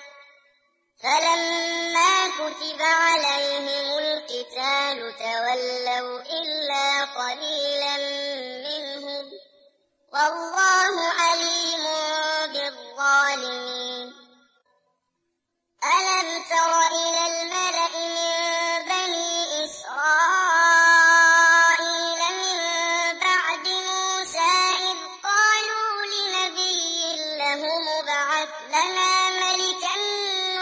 فلما كتب عليهم القتال تولوا إلا قليلا منهم والله عليم بالظالمين ألم تر إلى الملأ من بني إسرائيل من بعد موسى إذ قالوا لنبي له ابعث لنا ملكا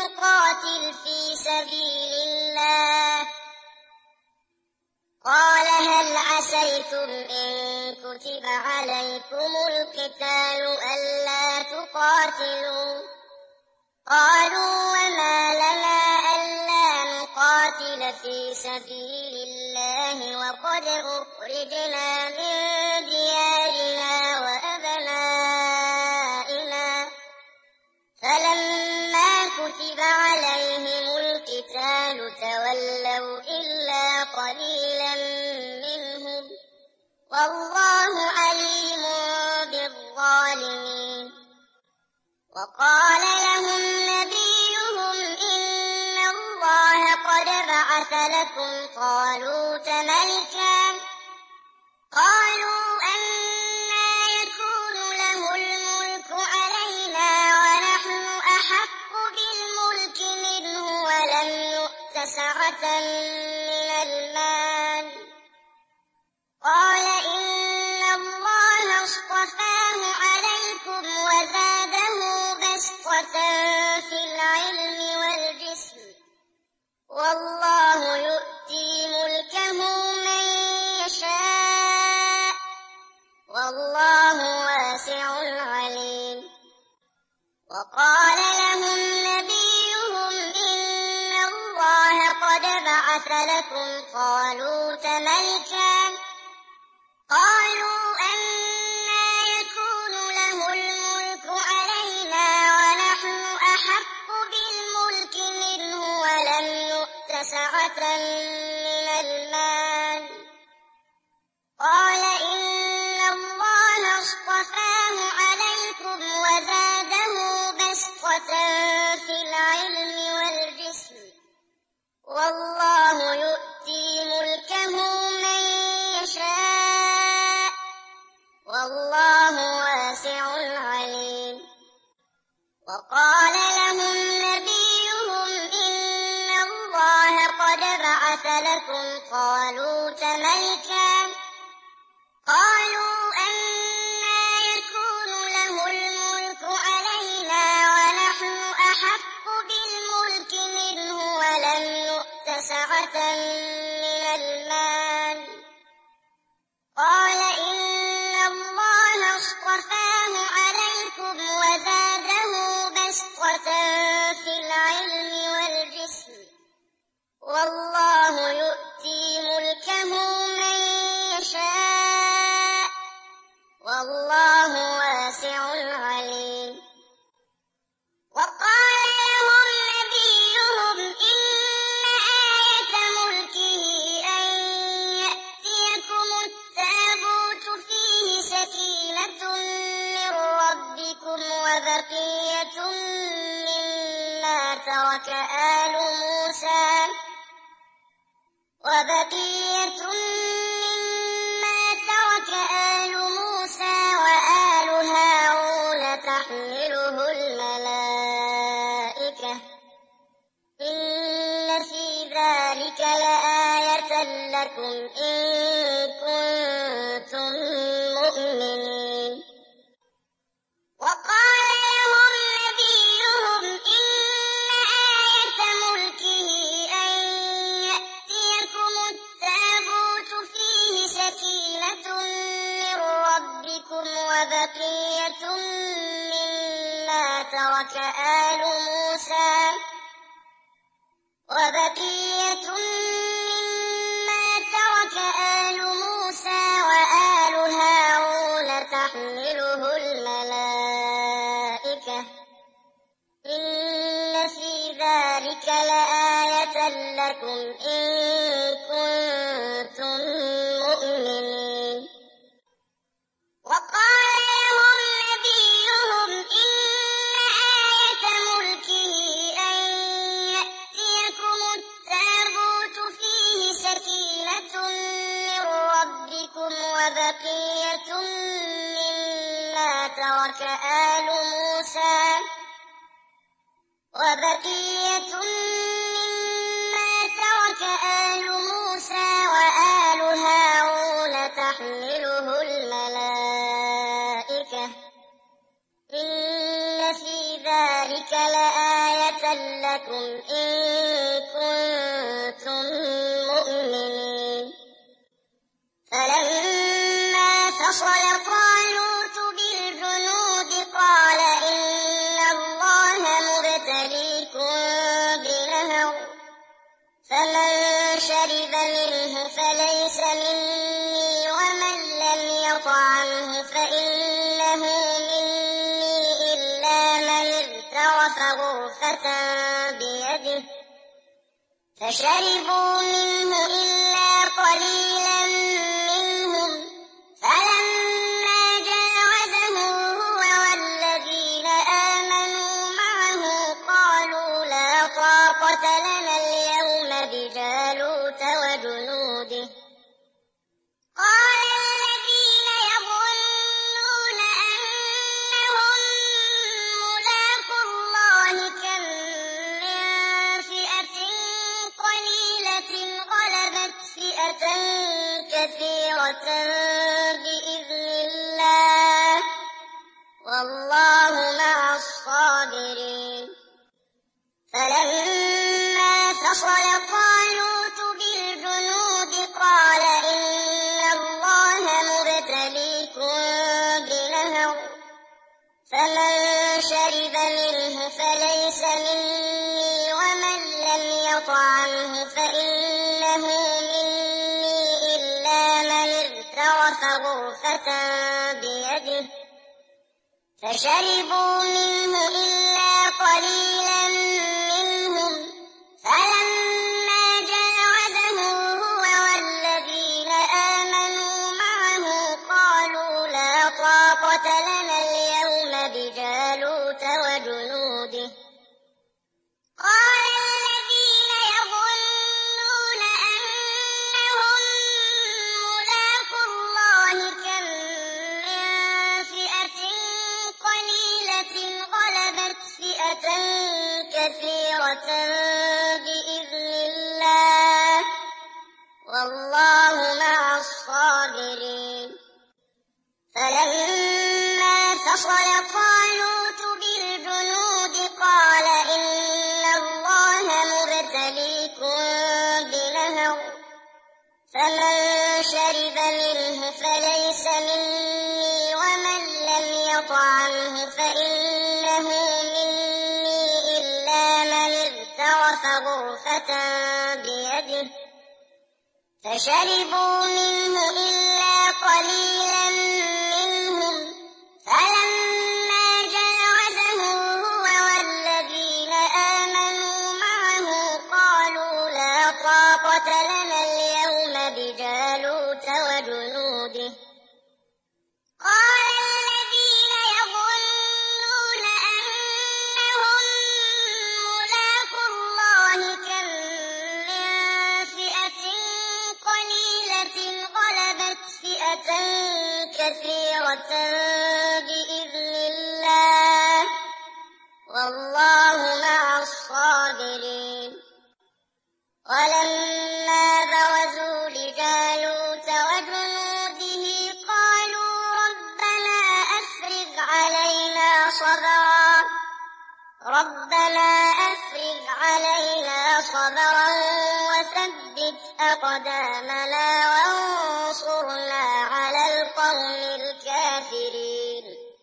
نقاتل في سبيل الله قال هل عسيتم إن كتب عليكم القتال ألا تقاتلوا قالوا وما لنا ألا نقاتل في سبيل الله وقد أخرجنا من ديارنا وأبنائنا فلما كتب عليهم القتال تولوا إلا قليلا منهم والله عليم بالظالمين. وقال لهم نبيهم إن الله قد بعث لكم طالوت ملكا قالوا أنى يكون له الملك علينا ونحن أحق بالملك منه ولم يؤت سعة من المال قال إن الله اصطفاه عليكم وزاده بسطة في العلم والجسم والله يؤتي ملكه من يشاء والله واسع عليم. وقال لهم نبيهم إن الله قد بعث لكم طالوت ملكا قالوا أنى يكون له الملك علينا ونحن أحق بالملك منه ولم يؤت سعة من المال قال إن الله اصطفاه عليكم وزاده بسطة في العلم والجسم والله يؤتي ملكه من يشاء والله واسع عليم. وقال لهم نبيهم إن الله قد بعث لكم طالوت ملكا قالوا أنى يكون له الملك علينا ونحن أحق بالملك منه ولم يؤت سعة من المال قال إن الله اصطفاه عليكم وزاده بسطة في العلم والجسم والله يؤتي ملكه من يشاء والله واسع عليم. وقال لهم نبيهم إن آية ملكه أن يأتيكم التابوت فيه سكينة من ربكم وبقية مما ترك آل موسى وبقية مما ترك آل موسى وآل هارون تحمله الملائكة إن في ذلك لآية لكم إن كنتم مؤمنين. وقال لهم نبيهم إن آية ملكه أن يأتيكم التابوت فيه سكينة من ربكم وبقية مما ترك آل موسى وبقية مما ترك آل موسى وآل هارون تحمله الملائكة إن في ذلك لآية لكم إن كنتم مؤمنين. وقال لهم نبيهم إن آية ملكه أن يأتيكم التابوت فيه سكينة من ربكم وبقية مما ترك آل موسى وبقية مما ترك آل موسى وآل هارون تحمله الملائكة إن في ذلك لآية لكم إن كنتم مؤمنين. فصل طالوت بالجنود قال إن الله مبتليكم بنهر فمن شرب منه فليس مني ومن لم يطعمه فإنه مني إلا من اغترف غرفة بيده فشربوا منه إلا قليلا منهم فلما جاوزه هو والذين آمنوا معه قالوا لا طاقة لنا اليوم بجالوت وجنوده قال الذين يظنون أنهم ملاقو الله كم من فئة قليلة غلبت فئة كثيرة بإذن الله والله مع الصابرين فلما فصل طالوت بالجنود قال إن الله مبتليكم بنهر فمن شرب منه فليس مني ومن لم يطعمه فإنه مني إلا من اغترف غرفة بيده فشربوا منه إلا قليلا منهم فلما جاوزه هو والذين آمنوا معه قالوا لا طاقة لنا اليوم بجالوت وجنوده قال الذين يظنون أنهم ملاقو الله كم من فئة قليلة غلبت فئة كثيرة بإذن الله والله مع الصابرين فلما فصل طالوت بالجنود قال إن الله مبتليكم بنهر فمن شرب منه فليس مني ومن لم يطعمه فإنه مني إلا من اغترف غرفة بيده فشربوا منه إلا قليلا منهم فلما جاوزه هو والذين آمنوا معه قالوا لا طاقة لنا اليوم بجالوت وجنوده قال الذين يظنون أنهم ملاقو الله كم من فئة قليلة غلبت فئة كثيرة بإذن الله والله مع الصابرين ولما برزوا لجالوت وجنوده قالوا ربنا أفرغ علينا صبرا ربنا أفرغ علينا صبرا وثبت أقدامنا وانصرنا على القوم الكافرين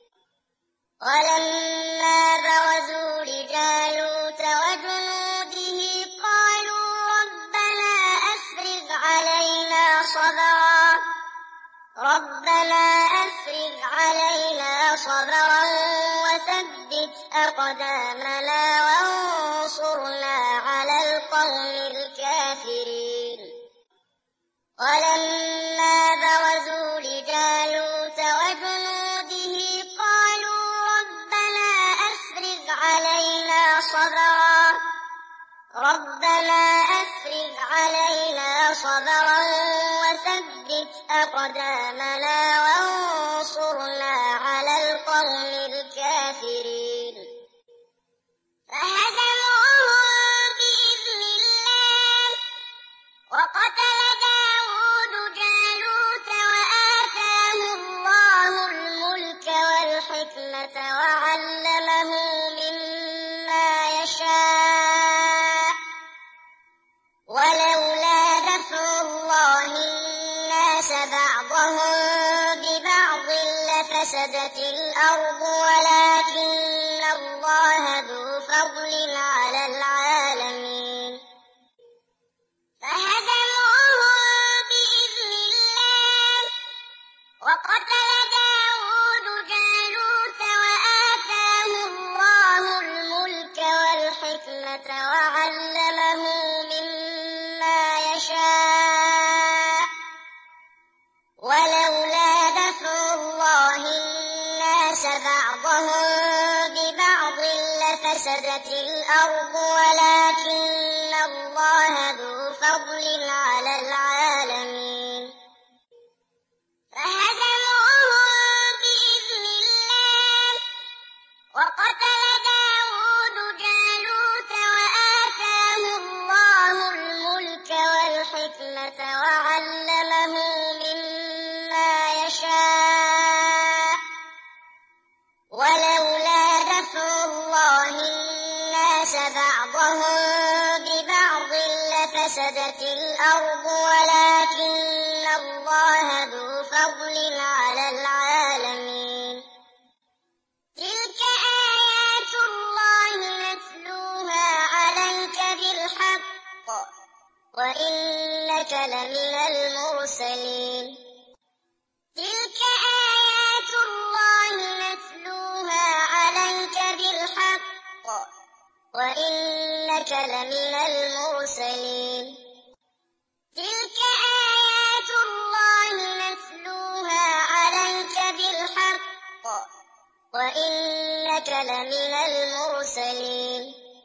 ولما برزوا لجالوت وجنوده قالوا ربنا أفرغ علينا صبرا ربنا أفرغ علينا صبرا وثبت أقدامنا وانصرنا على القوم الكافرين ولما برزوا لجالوت وجنوده قالوا ربنا أفرغ علينا صبرا ربنا أفرغ علينا صبرا وثبت أقدامنا وانصرنا على القوم الكافرين فهزموهم بإذن الله وقتل داود جالوت وآتاه الله الملك والحكمة وعلمه مما يشاء ولولا دفع الله الناس بعضهم ببعض ولكن الله ذو فضل على العالمين فهزموهم بإذن الله وقتل داود جالوت وآتاه الله الملك والحكمة وعلمه مما يشاء ولولا دفع الله الناس بعضهم ببعض لفسدت الأرض ولكن الله ذو فضل على العالمين فهزموهم بإذن الله وقتل داود جالوت وآتاه الله الملك والحكمة وعلمه مما يشاء ولولا دفع الله الناس بعضهم ببعض لفسدت الأرض ولكن الله ذو فضل على العالمين تلك آيات الله نتلوها عليك بالحق وإنك لمن المرسلين تلك آيات الله نتلوها عليك بالحق وإنك لمن المرسلين تلك آيات الله نتلوها عليك بالحق وإنك لمن المرسلين